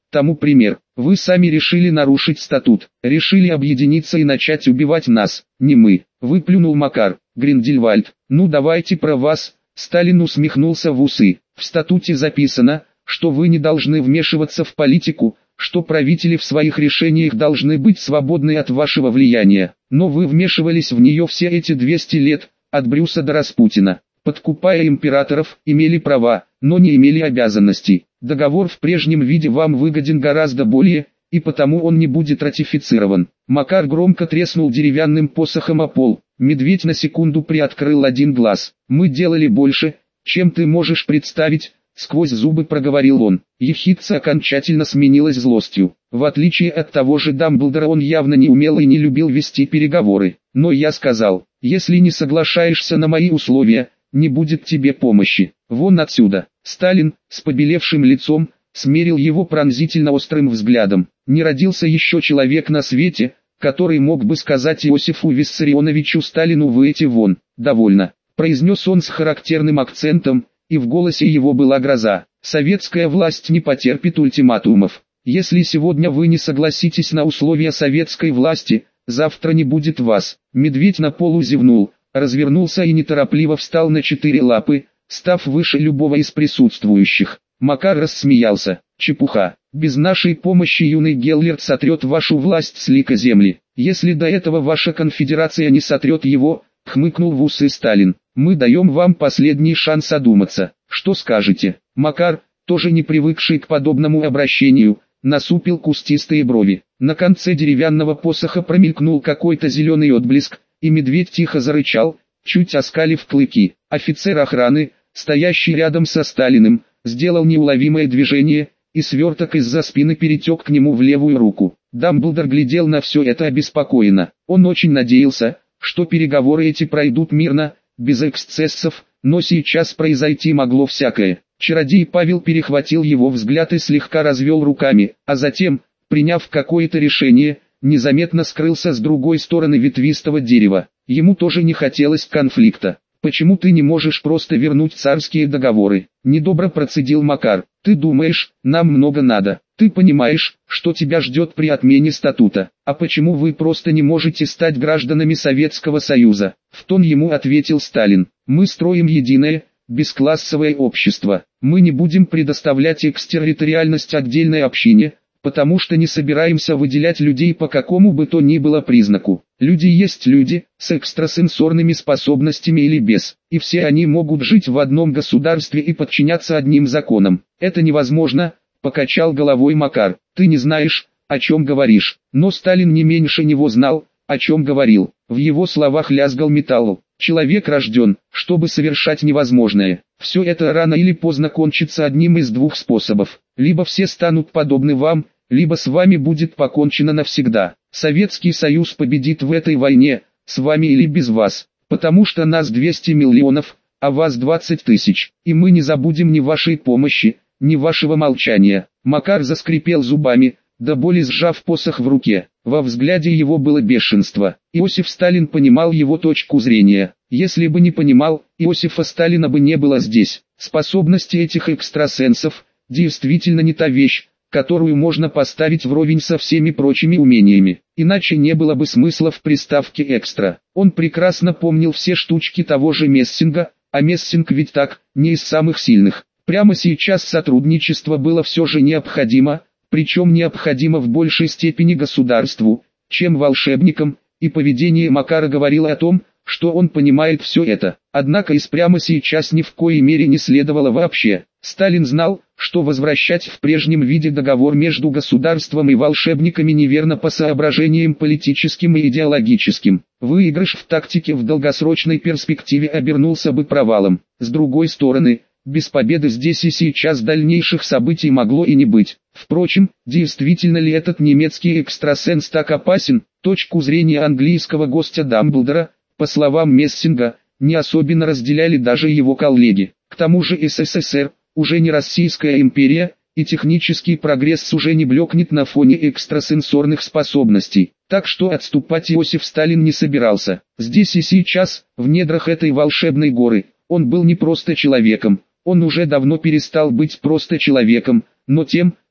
Тому пример. Вы сами решили нарушить статут, решили объединиться и начать убивать нас, не мы. Выплюнул Макар. Гриндельвальд. Ну давайте про вас. Сталин усмехнулся в усы. В статуте записано, что вы не должны вмешиваться в политику, что правители в своих решениях должны быть свободны от вашего влияния. Но вы вмешивались в нее все эти 200 лет, от Брюса до Распутина. Подкупая императоров, имели права, но не имели обязанностей. Договор в прежнем виде вам выгоден гораздо более, и потому он не будет ратифицирован. Макар громко треснул деревянным посохом о пол. Медведь на секунду приоткрыл один глаз. Мы делали больше, чем ты можешь представить, сквозь зубы проговорил он. Ехидца окончательно сменилась злостью. В отличие от того же Дамблдора, он явно не умел и не любил вести переговоры. Но я сказал, если не соглашаешься на мои условия, не будет тебе помощи. Вон отсюда. Сталин, с побелевшим лицом, смерил его пронзительно острым взглядом. Не родился еще человек на свете, который мог бы сказать Иосифу Виссарионовичу Сталину: выйти вон. Довольно, произнес он с характерным акцентом, и в голосе его была гроза. Советская власть не потерпит ультиматумов. Если сегодня вы не согласитесь на условия советской власти, завтра не будет вас. Медведь на полу зевнул, развернулся и неторопливо встал на 4 лапы, став выше любого из присутствующих. Макар рассмеялся. Чепуха. Без нашей помощи юный Геллерт сотрет вашу власть с лика земли. Если до этого ваша конфедерация не сотрет его, хмыкнул в усы Сталин. Мы даем вам последний шанс одуматься. Что скажете? Макар, тоже не привыкший к подобному обращению, насупил кустистые брови. На конце деревянного посоха промелькнул какой-то зеленый отблеск, и медведь тихо зарычал, чуть оскалив клыки. Офицер охраны, стоящий рядом со Сталиным, сделал неуловимое движение, и сверток из-за спины перетек к нему в левую руку. Дамблдор глядел на все это обеспокоенно. Он очень надеялся, что переговоры эти пройдут мирно, без эксцессов, но сейчас произойти могло всякое. Чародей Павел перехватил его взгляд и слегка развел руками, а затем, приняв какое-то решение, незаметно скрылся с другой стороны ветвистого дерева. Ему тоже не хотелось конфликта. «Почему ты не можешь просто вернуть царские договоры?» — недобро процедил Макар. «Ты думаешь, нам много надо. Ты понимаешь, что тебя ждет при отмене статута. А почему вы просто не можете стать гражданами Советского Союза?» В тон ему ответил Сталин. «Мы строим единое, бесклассовое общество. Мы не будем предоставлять экстерриториальность отдельной общине, потому что не собираемся выделять людей по какому бы то ни было признаку. Люди есть люди, с экстрасенсорными способностями или без, и все они могут жить в одном государстве и подчиняться одним законам. Это невозможно», — покачал головой Макар. «Ты не знаешь, о чем говоришь». Но Сталин не меньше него знал, о чем говорил. В его словах лязгал металл. Человек рожден, чтобы совершать невозможное. Все это рано или поздно кончится одним из двух способов. Либо все станут подобны вам, либо с вами будет покончено навсегда. Советский Союз победит в этой войне, с вами или без вас, потому что нас 200 миллионов, а вас 20 тысяч. И мы не забудем ни вашей помощи, ни вашего молчания. Макар заскрипел зубами, до боли сжав посох в руке. Во взгляде его было бешенство. Иосиф Сталин понимал его точку зрения. Если бы не понимал, Иосифа Сталина бы не было здесь. Способности этих экстрасенсов действительно не та вещь, которую можно поставить вровень со всеми прочими умениями. Иначе не было бы смысла в приставке «экстра». Он прекрасно помнил все штучки того же Мессинга, а Мессинг ведь так, не из самых сильных. Прямо сейчас сотрудничество было все же необходимо, причем необходимо в большей степени государству, чем волшебникам, и поведение Макара говорило о том, что он понимает все это. Однако и прямо сейчас ни в коей мере не следовало вообще. Сталин знал, что возвращать в прежнем виде договор между государством и волшебниками неверно по соображениям политическим и идеологическим. Выигрыш в тактике в долгосрочной перспективе обернулся бы провалом. С другой стороны, без победы здесь и сейчас дальнейших событий могло и не быть. Впрочем, действительно ли этот немецкий экстрасенс так опасен? Точку зрения английского гостя Дамблдора, по словам Мессинга, не особенно разделяли даже его коллеги. К тому же СССР, уже не Российская империя, и технический прогресс уже не блекнет на фоне экстрасенсорных способностей. Так что отступать Иосиф Сталин не собирался. Здесь и сейчас, в недрах этой волшебной горы, он был не просто человеком. Он уже давно перестал быть просто человеком, но тем,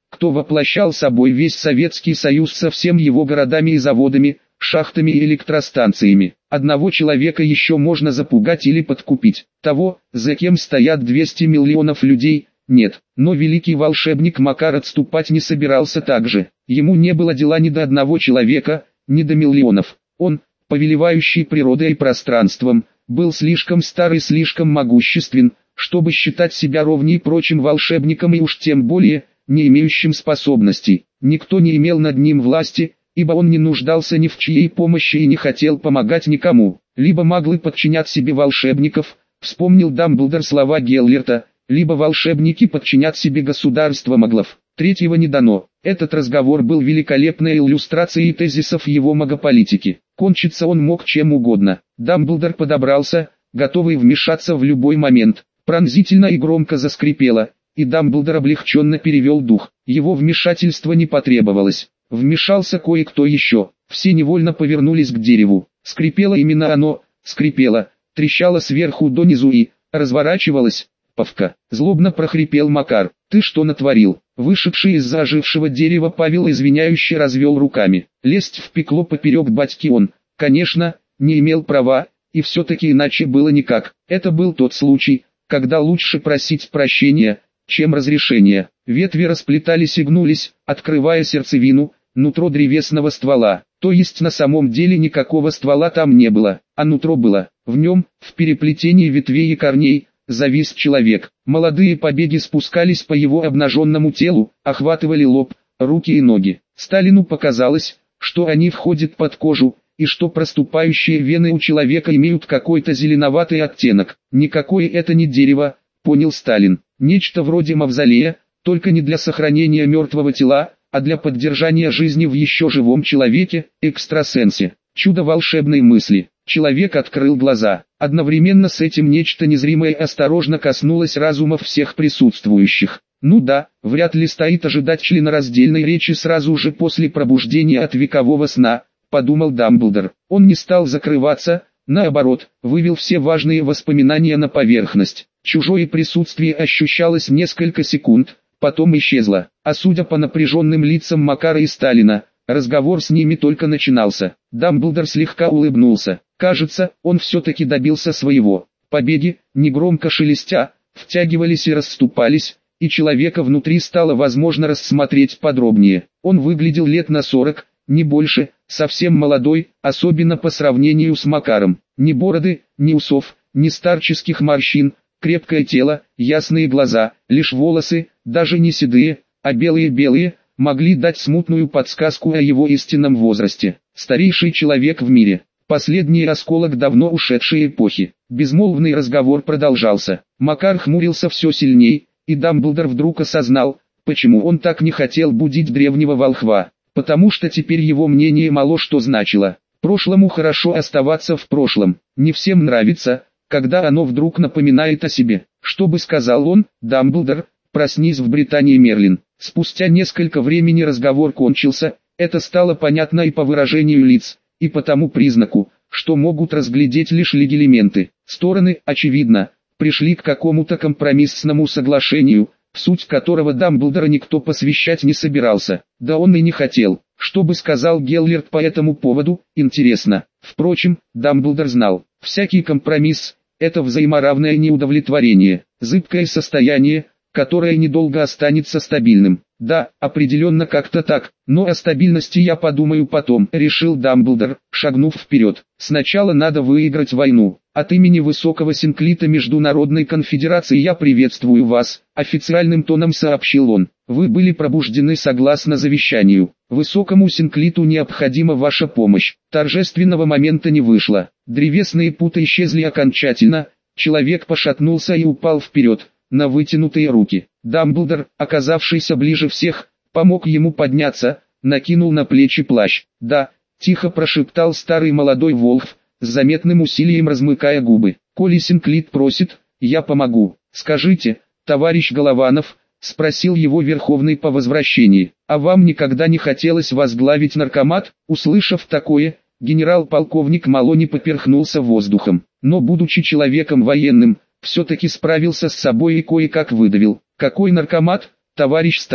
кто воплощал собой весь Советский Союз со всем его городами и заводами, шахтами и электростанциями. Одного человека еще можно запугать или подкупить, того, за кем стоят 200 миллионов людей, нет. Но великий волшебник Макар отступать не собирался также. Ему не было дела ни до одного человека, ни до миллионов. Он, повелевающий природой и пространством, был слишком стар и слишком могуществен, чтобы считать себя ровней прочим волшебникам и уж тем более, не имеющим способностей. Никто не имел над ним власти, ибо он не нуждался ни в чьей помощи и не хотел помогать никому. Либо маглы подчинят себе волшебников, вспомнил Дамблдор слова Геллерта, либо волшебники подчинят себе государство маглов. Третьего не дано. Этот разговор был великолепной иллюстрацией тезисов его магополитики. Кончиться он мог чем угодно. Дамблдор подобрался, готовый вмешаться в любой момент. Пронзительно и громко заскрипело, и Дамблдор облегченно перевел дух. Его вмешательство не потребовалось. Вмешался кое-кто еще. Все невольно повернулись к дереву. Скрипело именно оно, скрипело, трещало сверху донизу и разворачивалось. Павка. Злобно прохрипел Макар. «Ты что натворил?» Вышедший из-за ожившего дерева Павел извиняюще развел руками. Лезть в пекло поперек батьки он, конечно, не имел права, и все-таки иначе было никак. Это был тот случай, когда лучше просить прощения, чем разрешения. Ветви расплетались и гнулись, открывая сердцевину, нутро древесного ствола. То есть на самом деле никакого ствола там не было, а нутро было. В нем, в переплетении ветвей и корней, завис человек. Молодые побеги спускались по его обнаженному телу, охватывали лоб, руки и ноги. Сталину показалось, что они входят под кожу, и что проступающие вены у человека имеют какой-то зеленоватый оттенок. Никакое это не дерево, понял Сталин. Нечто вроде мавзолея, только не для сохранения мертвого тела, а для поддержания жизни в еще живом человеке, экстрасенсе. Чудо волшебной мысли. Человек открыл глаза. Одновременно с этим нечто незримое осторожно коснулось разумов всех присутствующих. Ну да, вряд ли стоит ожидать членораздельной речи сразу же после пробуждения от векового сна, подумал Дамблдор. Он не стал закрываться, наоборот, вывел все важные воспоминания на поверхность. Чужое присутствие ощущалось несколько секунд, потом исчезло. А судя по напряженным лицам Макара и Сталина, разговор с ними только начинался. Дамблдор слегка улыбнулся. Кажется, он все-таки добился своего. Побеги, негромко шелестя, втягивались и расступались, и человека внутри стало возможно рассмотреть подробнее. Он выглядел лет на 40, не больше, совсем молодой, особенно по сравнению с Макаром. Ни бороды, ни усов, ни старческих морщин, крепкое тело, ясные глаза, лишь волосы, даже не седые, а белые-белые, могли дать смутную подсказку о его истинном возрасте. Старейший человек в мире. Последний осколок давно ушедшей эпохи. Безмолвный разговор продолжался. Макар хмурился все сильней, и Дамблдор вдруг осознал, почему он так не хотел будить древнего волхва. Потому что теперь его мнение мало что значило. Прошлому хорошо оставаться в прошлом. Не всем нравится, когда оно вдруг напоминает о себе. Что бы сказал он, Дамблдор, проснись в Британии Мерлин. Спустя несколько времени разговор кончился, это стало понятно и по выражению лиц, и по тому признаку, что могут разглядеть лишь легилементы. Стороны, очевидно, пришли к какому-то компромиссному соглашению, в суть которого Дамблдора никто посвящать не собирался. Да он и не хотел. Что бы сказал Геллерт по этому поводу, интересно. Впрочем, Дамблдор знал, всякий компромисс – это взаиморавное неудовлетворение, зыбкое состояние, которое недолго останется стабильным. Да, определенно как-то так, но о стабильности я подумаю потом, решил Дамблдор, шагнув вперед. Сначала надо выиграть войну. От имени Высокого Синклита Международной Конфедерации я приветствую вас, официальным тоном сообщил он. Вы были пробуждены согласно завещанию. Высокому Синклиту необходима ваша помощь. Торжественного момента не вышло. Древесные путы исчезли окончательно, человек пошатнулся и упал вперед, на вытянутые руки. Дамблдор, оказавшийся ближе всех, помог ему подняться, накинул на плечи плащ. «Да», — тихо прошептал старый молодой волхв, с заметным усилием размыкая губы. «Коли Синклит просит, я помогу. Скажите, товарищ Голованов», — спросил его Верховный по возвращении, — «а вам никогда не хотелось возглавить наркомат?» Услышав такое, генерал-полковник мало не поперхнулся воздухом, но будучи человеком военным, все-таки справился с собой и кое-как выдавил. «Какой наркомат, товарищ Сталин?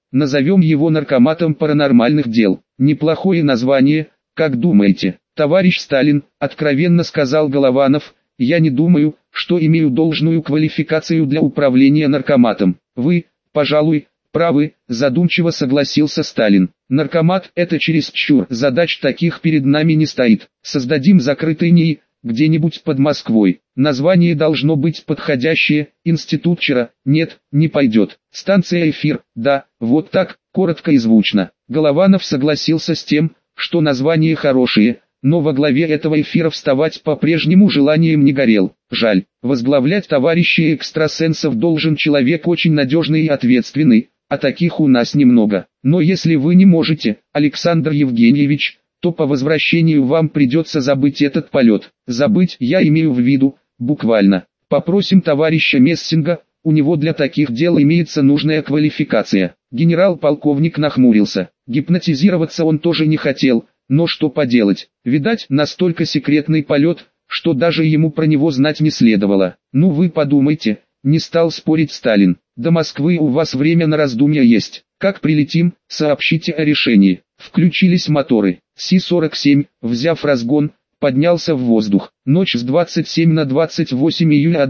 Назовем его наркоматом паранормальных дел. Неплохое название, как думаете? Товарищ Сталин, откровенно сказал Голованов, я не думаю, что имею должную квалификацию для управления наркоматом. Вы, пожалуй, правы, задумчиво согласился Сталин. Наркомат – это чересчур, задач таких перед нами не стоит. Создадим закрытый НИИ, где-нибудь под Москвой. Название должно быть подходящее, институт ЧРА, нет, не пойдет. Станция «Эфир», да, вот так, коротко и звучно. Голованов согласился с тем, что название хорошее, но во главе этого эфира вставать по-прежнему желанием не горел. Жаль, возглавлять товарищей экстрасенсов должен человек очень надежный и ответственный, а таких у нас немного. Но если вы не можете, Александр Евгеньевич, то по возвращению вам придется забыть этот полет. Забыть я имею в виду, буквально. Попросим товарища Мессинга, у него для таких дел имеется нужная квалификация. Генерал-полковник нахмурился. Гипнотизироваться он тоже не хотел, но что поделать, видать, настолько секретный полет, что даже ему про него знать не следовало. Ну вы подумайте, не стал спорить Сталин. До Москвы у вас время на раздумья есть. Как прилетим, сообщите о решении. Включились моторы. Си-47, взяв разгон, поднялся в воздух. Ночь с 27 на 28 июля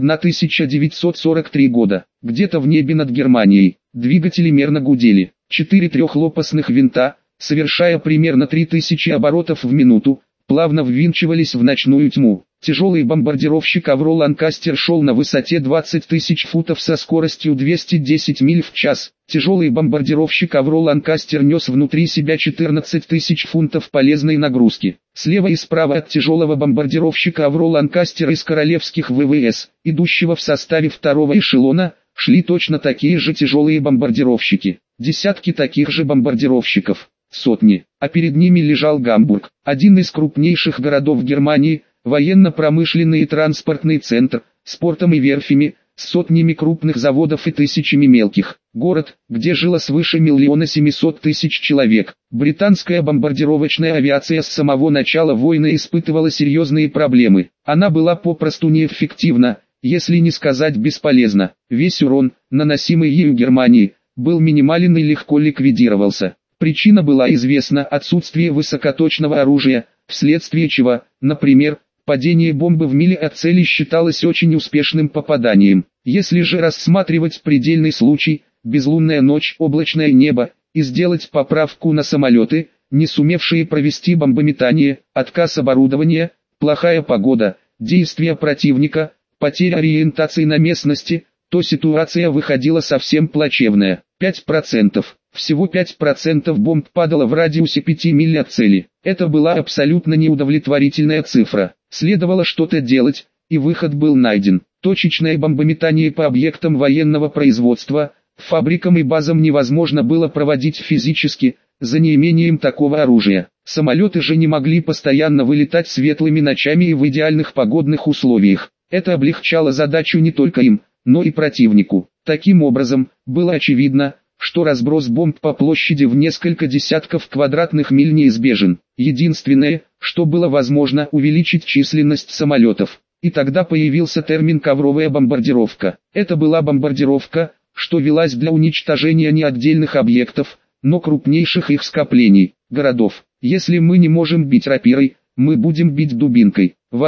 1943 года. Где-то в небе над Германией. Двигатели мерно гудели. 4 трехлопастных винта, совершая примерно 3000 оборотов в минуту, плавно ввинчивались в ночную тьму. Тяжелый бомбардировщик «Авро Ланкастер» шел на высоте 20 тысяч футов со скоростью 210 миль в час. Тяжелый бомбардировщик «Авро Ланкастер» нес внутри себя 14 тысяч фунтов полезной нагрузки. Слева и справа от тяжелого бомбардировщика «Авро Ланкастер» из королевских ВВС, идущего в составе второго эшелона, шли точно такие же тяжелые бомбардировщики. Десятки таких же бомбардировщиков. Сотни. А перед ними лежал Гамбург, один из крупнейших городов Германии, военно-промышленный и транспортный центр, с портом и верфями, с сотнями крупных заводов и тысячами мелких. Город, где жило свыше 1 700 000 человек. Британская бомбардировочная авиация с самого начала войны испытывала серьезные проблемы. Она была попросту неэффективна, если не сказать бесполезна. Весь урон, наносимый ею Германии, был минимален и легко ликвидировался. Причина была известна: отсутствие высокоточного оружия, вследствие чего, например, падение бомбы в миле от цели считалось очень успешным попаданием. Если же рассматривать предельный случай, безлунная ночь, облачное небо, и сделать поправку на самолеты, не сумевшие провести бомбометание, отказ оборудования, плохая погода, действия противника, потеря ориентации на местности, то ситуация выходила совсем плачевная. 5%. Всего 5% бомб падало в радиусе 5 миль от цели. Это была абсолютно неудовлетворительная цифра. Следовало что-то делать, и выход был найден. Точечное бомбометание по объектам военного производства, фабрикам и базам невозможно было проводить физически, за неимением такого оружия. Самолеты же не могли постоянно вылетать светлыми ночами и в идеальных погодных условиях. Это облегчало задачу не только им, но и противнику. Таким образом, было очевидно, что разброс бомб по площади в несколько десятков квадратных миль неизбежен. Единственное, что было возможно, увеличить численность самолетов. И тогда появился термин «ковровая бомбардировка». Это была бомбардировка, что велась для уничтожения не отдельных объектов, но крупнейших их скоплений, городов. Если мы не можем бить рапирой, мы будем бить дубинкой. В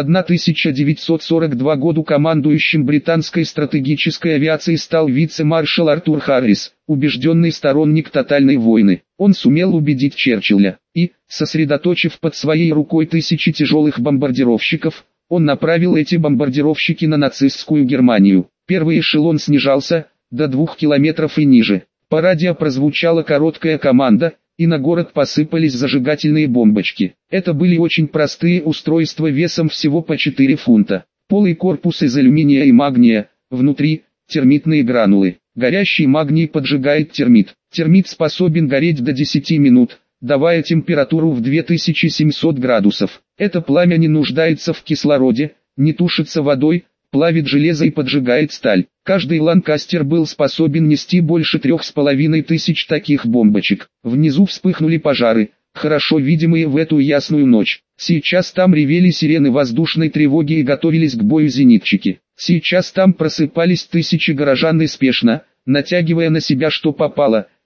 1942 году командующим британской стратегической авиацией стал вице-маршал Артур Харрис, убежденный сторонник тотальной войны. Он сумел убедить Черчилля, и, сосредоточив под своей рукой тысячи тяжелых бомбардировщиков, он направил эти бомбардировщики на нацистскую Германию. Первый эшелон снижался до 2 километров и ниже. По радио прозвучала короткая команда, и на город посыпались зажигательные бомбочки. Это были очень простые устройства весом всего по 4 фунта. Полый корпус из алюминия и магния, внутри термитные гранулы. Горящий магний поджигает термит. Термит способен гореть до 10 минут, давая температуру в 2700 градусов. Это пламя не нуждается в кислороде, не тушится водой, плавит железо и поджигает сталь. Каждый ланкастер был способен нести больше 3500 таких бомбочек. Внизу вспыхнули пожары, хорошо видимые в эту ясную ночь. Сейчас там ревели сирены воздушной тревоги и готовились к бою зенитчики. Сейчас там просыпались тысячи горожан и спешно, натягивая на себя что попало,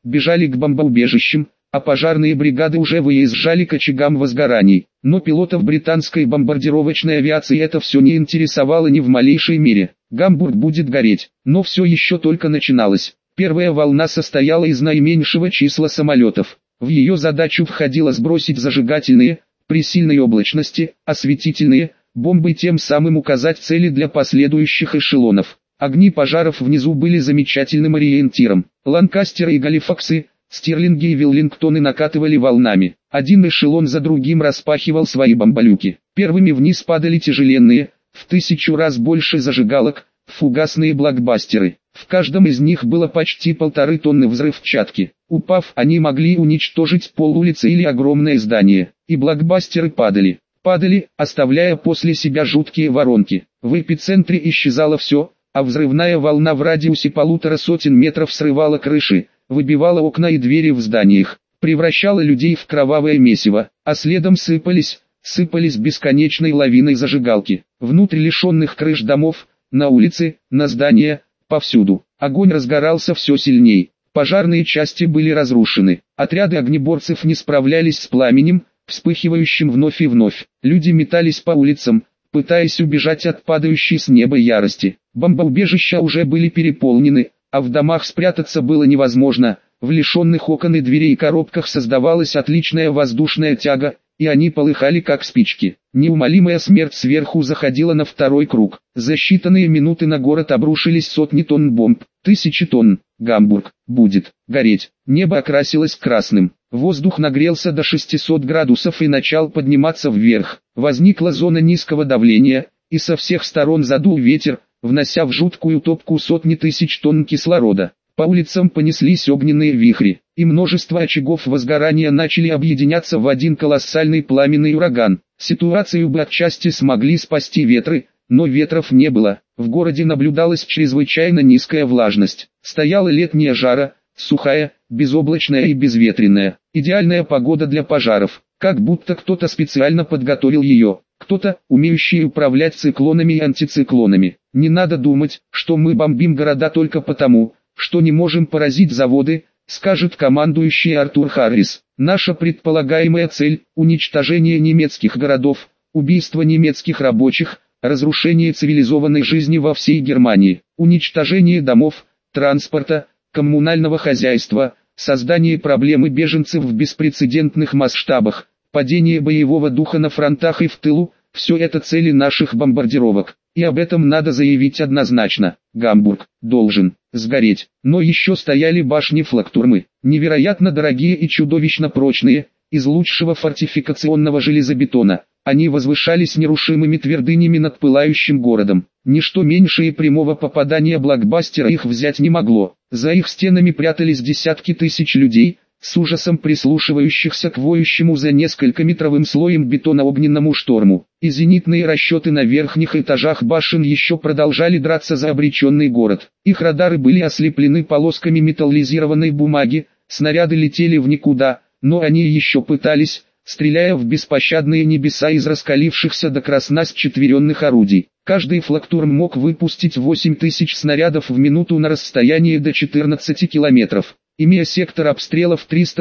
бежали к бомбоубежищам, а пожарные бригады уже выезжали к очагам возгораний. Но пилотов британской бомбардировочной авиации это все не интересовало ни в малейшей мере. Гамбург будет гореть, но все еще только начиналось. Первая волна состояла из наименьшего числа самолетов. В ее задачу входило сбросить зажигательные, при сильной облачности, осветительные, бомбы, тем самым указать цели для последующих эшелонов. Огни пожаров внизу были замечательным ориентиром. Ланкастеры и Галифаксы, Стирлинги и Веллингтоны накатывали волнами. Один эшелон за другим распахивал свои бомболюки. Первыми вниз падали тяжеленные, в 1000 раз больше зажигалок, фугасные блокбастеры. В каждом из них было почти 1,5 тонны взрывчатки. Упав, они могли уничтожить пол улицы или огромное здание. И блокбастеры падали, оставляя после себя жуткие воронки. В эпицентре исчезало все, а взрывная волна в радиусе 150 метров срывала крыши, выбивала окна и двери в зданиях, превращала людей в кровавое месиво, а следом сыпались бесконечной лавиной зажигалки. Внутрь лишенных крыш домов, на улице, на здания, повсюду. Огонь разгорался все сильней. Пожарные части были разрушены. Отряды огнеборцев не справлялись с пламенем, вспыхивающим вновь и вновь. Люди метались по улицам, пытаясь убежать от падающей с неба ярости. Бомбоубежища уже были переполнены, а в домах спрятаться было невозможно. В лишенных окон и дверей коробках создавалась отличная воздушная тяга, и они полыхали как спички. Неумолимая смерть сверху заходила на второй круг. За считанные минуты на город обрушились сотни тонн бомб, 1000 тонн. Гамбург будет гореть. Небо окрасилось красным. Воздух нагрелся до 600 градусов и начал подниматься вверх. Возникла зона низкого давления, и со всех сторон задул ветер, внося в жуткую топку сотни тысяч тонн кислорода. По улицам понеслись огненные вихри, и множество очагов возгорания начали объединяться в один колоссальный пламенный ураган. Ситуацию бы отчасти смогли спасти ветры, но ветров не было. В городе наблюдалась чрезвычайно низкая влажность. Стояла летняя жара, сухая, безоблачная и безветренная. Идеальная погода для пожаров, как будто кто-то специально подготовил ее. Кто-то, умеющий управлять циклонами и антициклонами. Не надо думать, что мы бомбим города только потому, что не можем поразить заводы, скажет командующий Артур Харрис. Наша предполагаемая цель – уничтожение немецких городов, убийство немецких рабочих, разрушение цивилизованной жизни во всей Германии, уничтожение домов, транспорта, коммунального хозяйства, создание проблемы беженцев в беспрецедентных масштабах, падение боевого духа на фронтах и в тылу – все это цели наших бомбардировок. И об этом надо заявить однозначно. Гамбург должен сгореть. Но еще стояли башни флактурмы, невероятно дорогие и чудовищно прочные, из лучшего фортификационного железобетона. Они возвышались нерушимыми твердынями над пылающим городом. Ничто меньшее прямого попадания блокбастера их взять не могло. За их стенами прятались десятки тысяч людей, с ужасом прислушивающихся к воющему за несколькометровым слоем бетона огненному шторму. И зенитные расчеты на верхних этажах башен еще продолжали драться за обреченный город. Их радары были ослеплены полосками металлизированной бумаги, снаряды летели в никуда, но они еще пытались, стреляя в беспощадные небеса из раскалившихся до красна счетверенных орудий. Каждый флактурм мог выпустить 8000 снарядов в минуту на расстоянии до 14 километров. Имея сектор обстрела в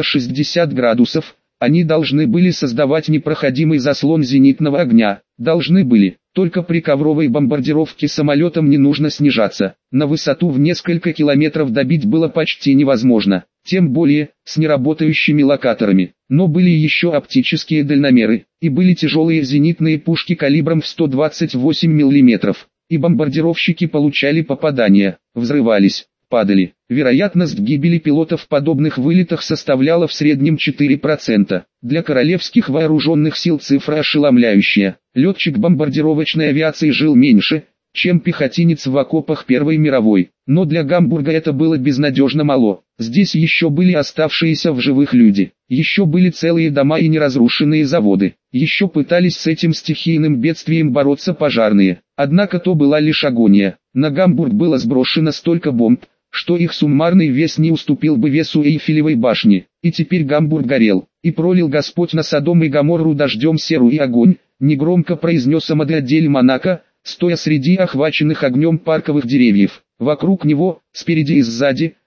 360 градусов, они должны были создавать непроходимый заслон зенитного огня. Должны были, только при ковровой бомбардировке самолетам не нужно снижаться. На высоту в несколько километров добить было почти невозможно, тем более, с неработающими локаторами. Но были еще оптические дальномеры, и были тяжелые зенитные пушки калибром в 128 мм. И бомбардировщики получали попадания, взрывались, падали. Вероятность гибели пилотов в подобных вылетах составляла в среднем 4%. Для королевских вооруженных сил цифра ошеломляющая. Летчик бомбардировочной авиации жил меньше, чем пехотинец в окопах Первой мировой. Но для Гамбурга это было безнадежно мало. Здесь еще были оставшиеся в живых люди. Еще были целые дома и неразрушенные заводы. Еще пытались с этим стихийным бедствием бороться пожарные. Однако то была лишь агония. На Гамбург было сброшено столько бомб, что их суммарный вес не уступил бы весу Эйфелевой башни. И теперь Гамбург горел. И пролил Господь на Содом и Гоморру дождем серу и огонь, негромко произнес Амаде-Адель Монако, стоя среди охваченных огнем парковых деревьев. Вокруг него, спереди и сзади,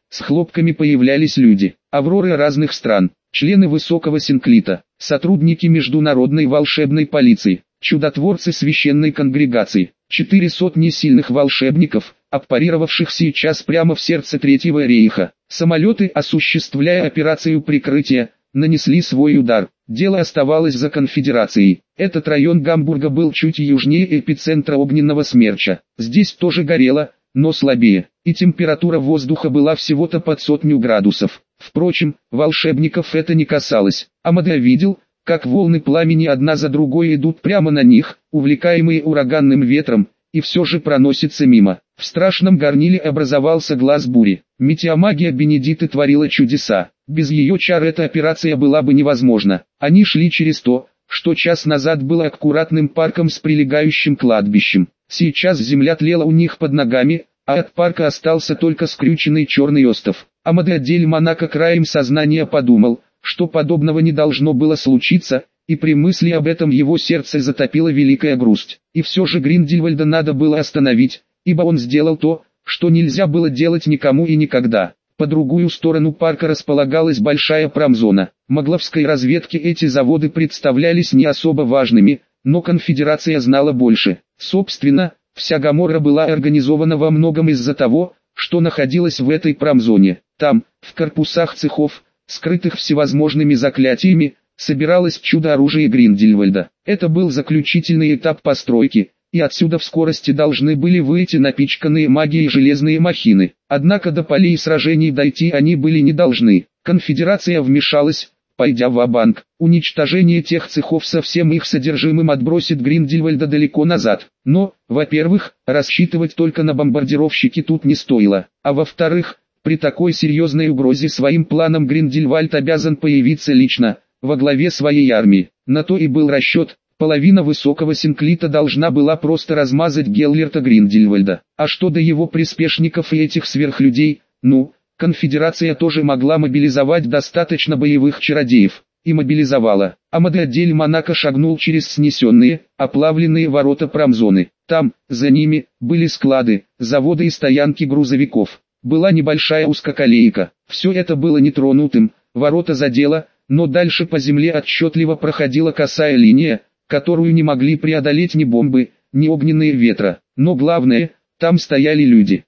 с хлопками появлялись люди, авроры разных стран, члены высокого синклита, сотрудники международной волшебной полиции, чудотворцы священной конгрегации, 400 сильных волшебников, аппарировавших сейчас прямо в сердце Третьего рейха. Самолеты, осуществляя операцию прикрытия, нанесли свой удар. Дело оставалось за конфедерацией. Этот район Гамбурга был чуть южнее эпицентра огненного смерча. Здесь тоже горело, но слабее, и температура воздуха была всего-то под 100 градусов. Впрочем, волшебников это не касалось. Амадео видел, как волны пламени одна за другой идут прямо на них, увлекаемые ураганным ветром, и все же проносится мимо. В страшном горниле образовался глаз бури. Метеомагия Бенедикты творила чудеса. Без ее чар эта операция была бы невозможна. Они шли через то, что час назад было аккуратным парком с прилегающим кладбищем. Сейчас земля тлела у них под ногами, а от парка остался только скрюченный черный остов. Амадео дель Монако краем сознания подумал, что подобного не должно было случиться, и при мысли об этом его сердце затопила великая грусть. И все же Гриндельвальда надо было остановить, ибо он сделал то, что нельзя было делать никому и никогда. По другую сторону парка располагалась большая промзона. Могловской разведке эти заводы представлялись не особо важными, но конфедерация знала больше. Собственно, вся Гоморра была организована во многом из-за того, что находилась в этой промзоне. Там, в корпусах цехов, скрытых всевозможными заклятиями, собиралось чудо-оружие Гриндельвальда. Это был заключительный этап постройки, и отсюда в скорости должны были выйти напичканные магией железные махины. Однако до полей сражений дойти они были не должны. Конфедерация вмешалась, пойдя ва-банк. Уничтожение тех цехов со всем их содержимым отбросит Гриндельвальда далеко назад. Но, во-первых, рассчитывать только на бомбардировщики тут не стоило. А во-вторых, при такой серьезной угрозе своим планом Гриндельвальд обязан появиться лично, во главе своей армии. На то и был расчет. Половина высокого синклита должна была просто размазать Геллерта Гриндельвальда. А что до его приспешников и этих сверхлюдей, конфедерация тоже могла мобилизовать достаточно боевых чародеев. И мобилизовала. Амадео дель Монако шагнул через снесенные, оплавленные ворота промзоны. Там, за ними, были склады, заводы и стоянки грузовиков. Была небольшая узкоколейка. Все это было нетронутым, ворота задело, но дальше по земле отчетливо проходила косая линия, которую не могли преодолеть ни бомбы, ни огненные ветра. Но главное, там стояли люди.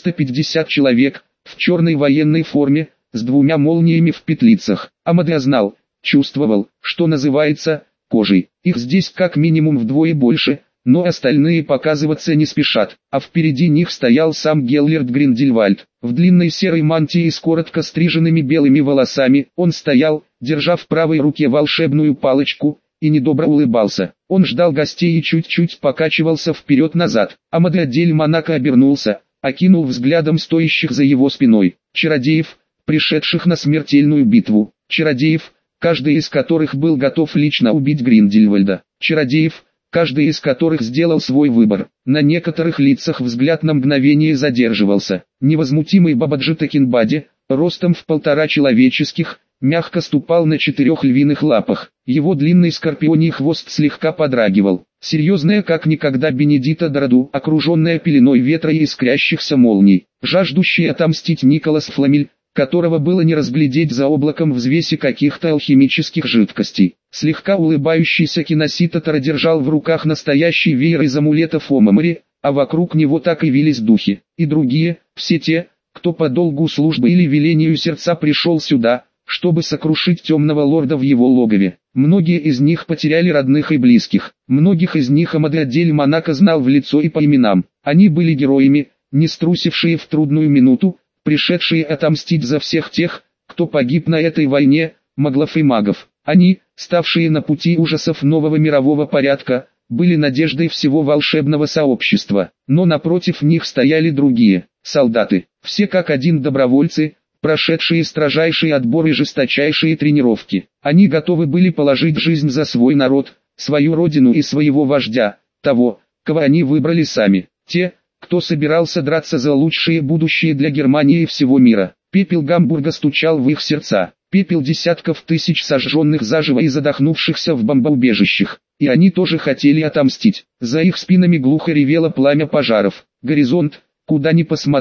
350 человек, в черной военной форме, с двумя молниями в петлицах. Амадео знал, чувствовал, что называется, кожей. Их здесь как минимум вдвое больше, но остальные показываться не спешат. А впереди них стоял сам Геллерт Гриндельвальд. В длинной серой мантии с коротко стриженными белыми волосами. Он стоял, держа в правой руке волшебную палочку, и недобро улыбался. Он ждал гостей и чуть-чуть покачивался вперед-назад. Амадео дель Монако обернулся, окинул взглядом стоящих за его спиной чародеев, пришедших на смертельную битву. Чародеев, каждый из которых был готов лично убить Гриндельвальда. Чародеев, каждый из которых сделал свой выбор. На некоторых лицах взгляд на мгновение задерживался. Невозмутимый Бабаджи Кинбади, ростом в 1,5 человеческих, мягко ступал на 4 львиных лапах. Его длинный скорпионий хвост слегка подрагивал. Серьезная как никогда Бенедикта Дораду, окруженная пеленой ветра и искрящихся молний. Жаждущий отомстить Николас Фламель, которого было не разглядеть за облаком взвеси каких-то алхимических жидкостей. Слегка улыбающийся Киноситатора держал в руках настоящий веер из амулетов Омамори, а вокруг него так и вились духи. И другие, все те, кто по долгу службы или велению сердца пришел сюда, чтобы сокрушить темного лорда в его логове. Многие из них потеряли родных и близких. Многих из них Амадео дель Монако знал в лицо и по именам. Они были героями, не струсившие в трудную минуту, пришедшие отомстить за всех тех, кто погиб на этой войне, маглов и магов. Они, ставшие на пути ужасов нового мирового порядка, были надеждой всего волшебного сообщества. Но напротив них стояли другие, солдаты, все как один добровольцы, прошедшие строжайший отбор и жесточайшие тренировки. Они готовы были положить жизнь за свой народ, свою родину и своего вождя, того, кого они выбрали сами. Те, кто собирался драться за лучшее будущее для Германии и всего мира. Пепел Гамбурга стучал в их сердца. Пепел десятков тысяч сожженных заживо и задохнувшихся в бомбоубежищах. И они тоже хотели отомстить. За их спинами глухо ревело пламя пожаров. Горизонт, куда ни посмотри,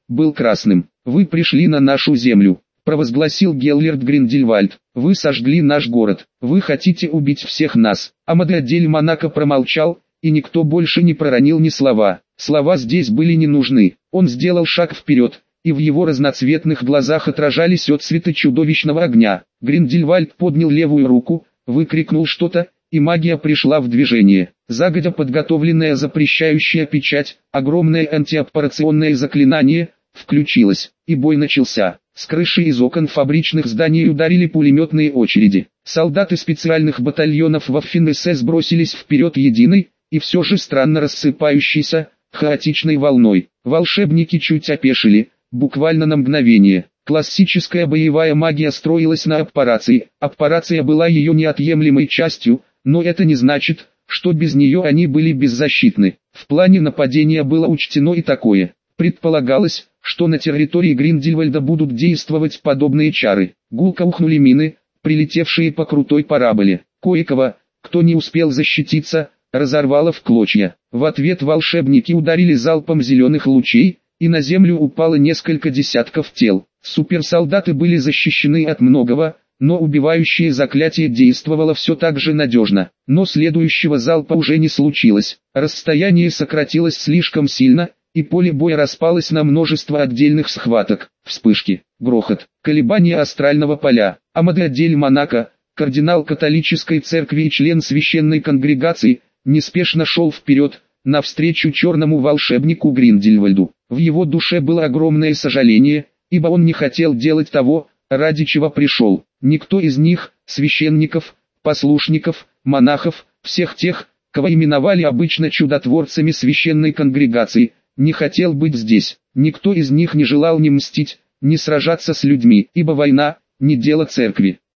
был красным. «Вы пришли на нашу землю», — провозгласил Геллерд Гриндельвальд. «Вы сожгли наш город. Вы хотите убить всех нас». Амаде Монако промолчал, и никто больше не проронил ни слова. Слова здесь были не нужны. Он сделал шаг вперед, и в его разноцветных глазах отражались отсветы чудовищного огня. Гриндельвальд поднял левую руку, выкрикнул что-то, и магия пришла в движение. Загодя подготовленная запрещающая печать, огромное антиаппарационное заклинание, включилось, и бой начался. С крыши из окон фабричных зданий ударили пулеметные очереди. Солдаты специальных батальонов Waffen-СС бросились вперед единой, и все же странно рассыпающейся, хаотичной волной. Волшебники чуть опешили, буквально на мгновение. Классическая боевая магия строилась на аппарации. Аппарация была ее неотъемлемой частью, но это не значит, что без нее они были беззащитны. В плане нападения было учтено и такое. Предполагалось, что на территории Гриндельвальда будут действовать подобные чары. Гулко ухнули мины, прилетевшие по крутой параболе. Кое-кого, кто не успел защититься, разорвало в клочья. В ответ волшебники ударили залпом зеленых лучей, и на землю упало несколько десятков тел. Суперсолдаты были защищены от многого, но убивающее заклятие действовало все так же надежно. Но следующего залпа уже не случилось. Расстояние сократилось слишком сильно, и поле боя распалось на множество отдельных схваток. Вспышки, грохот, колебания астрального поля. Амаде Монако, кардинал католической церкви и член священной конгрегации, неспешно шел вперед, навстречу черному волшебнику Гриндельвальду. В его душе было огромное сожаление, ибо он не хотел делать того, ради чего пришел. Никто из них, священников, послушников, монахов, всех тех, кого именовали обычно чудотворцами священной конгрегации, не хотел быть здесь. Никто из них не желал ни мстить, ни сражаться с людьми, ибо война – не дело церкви.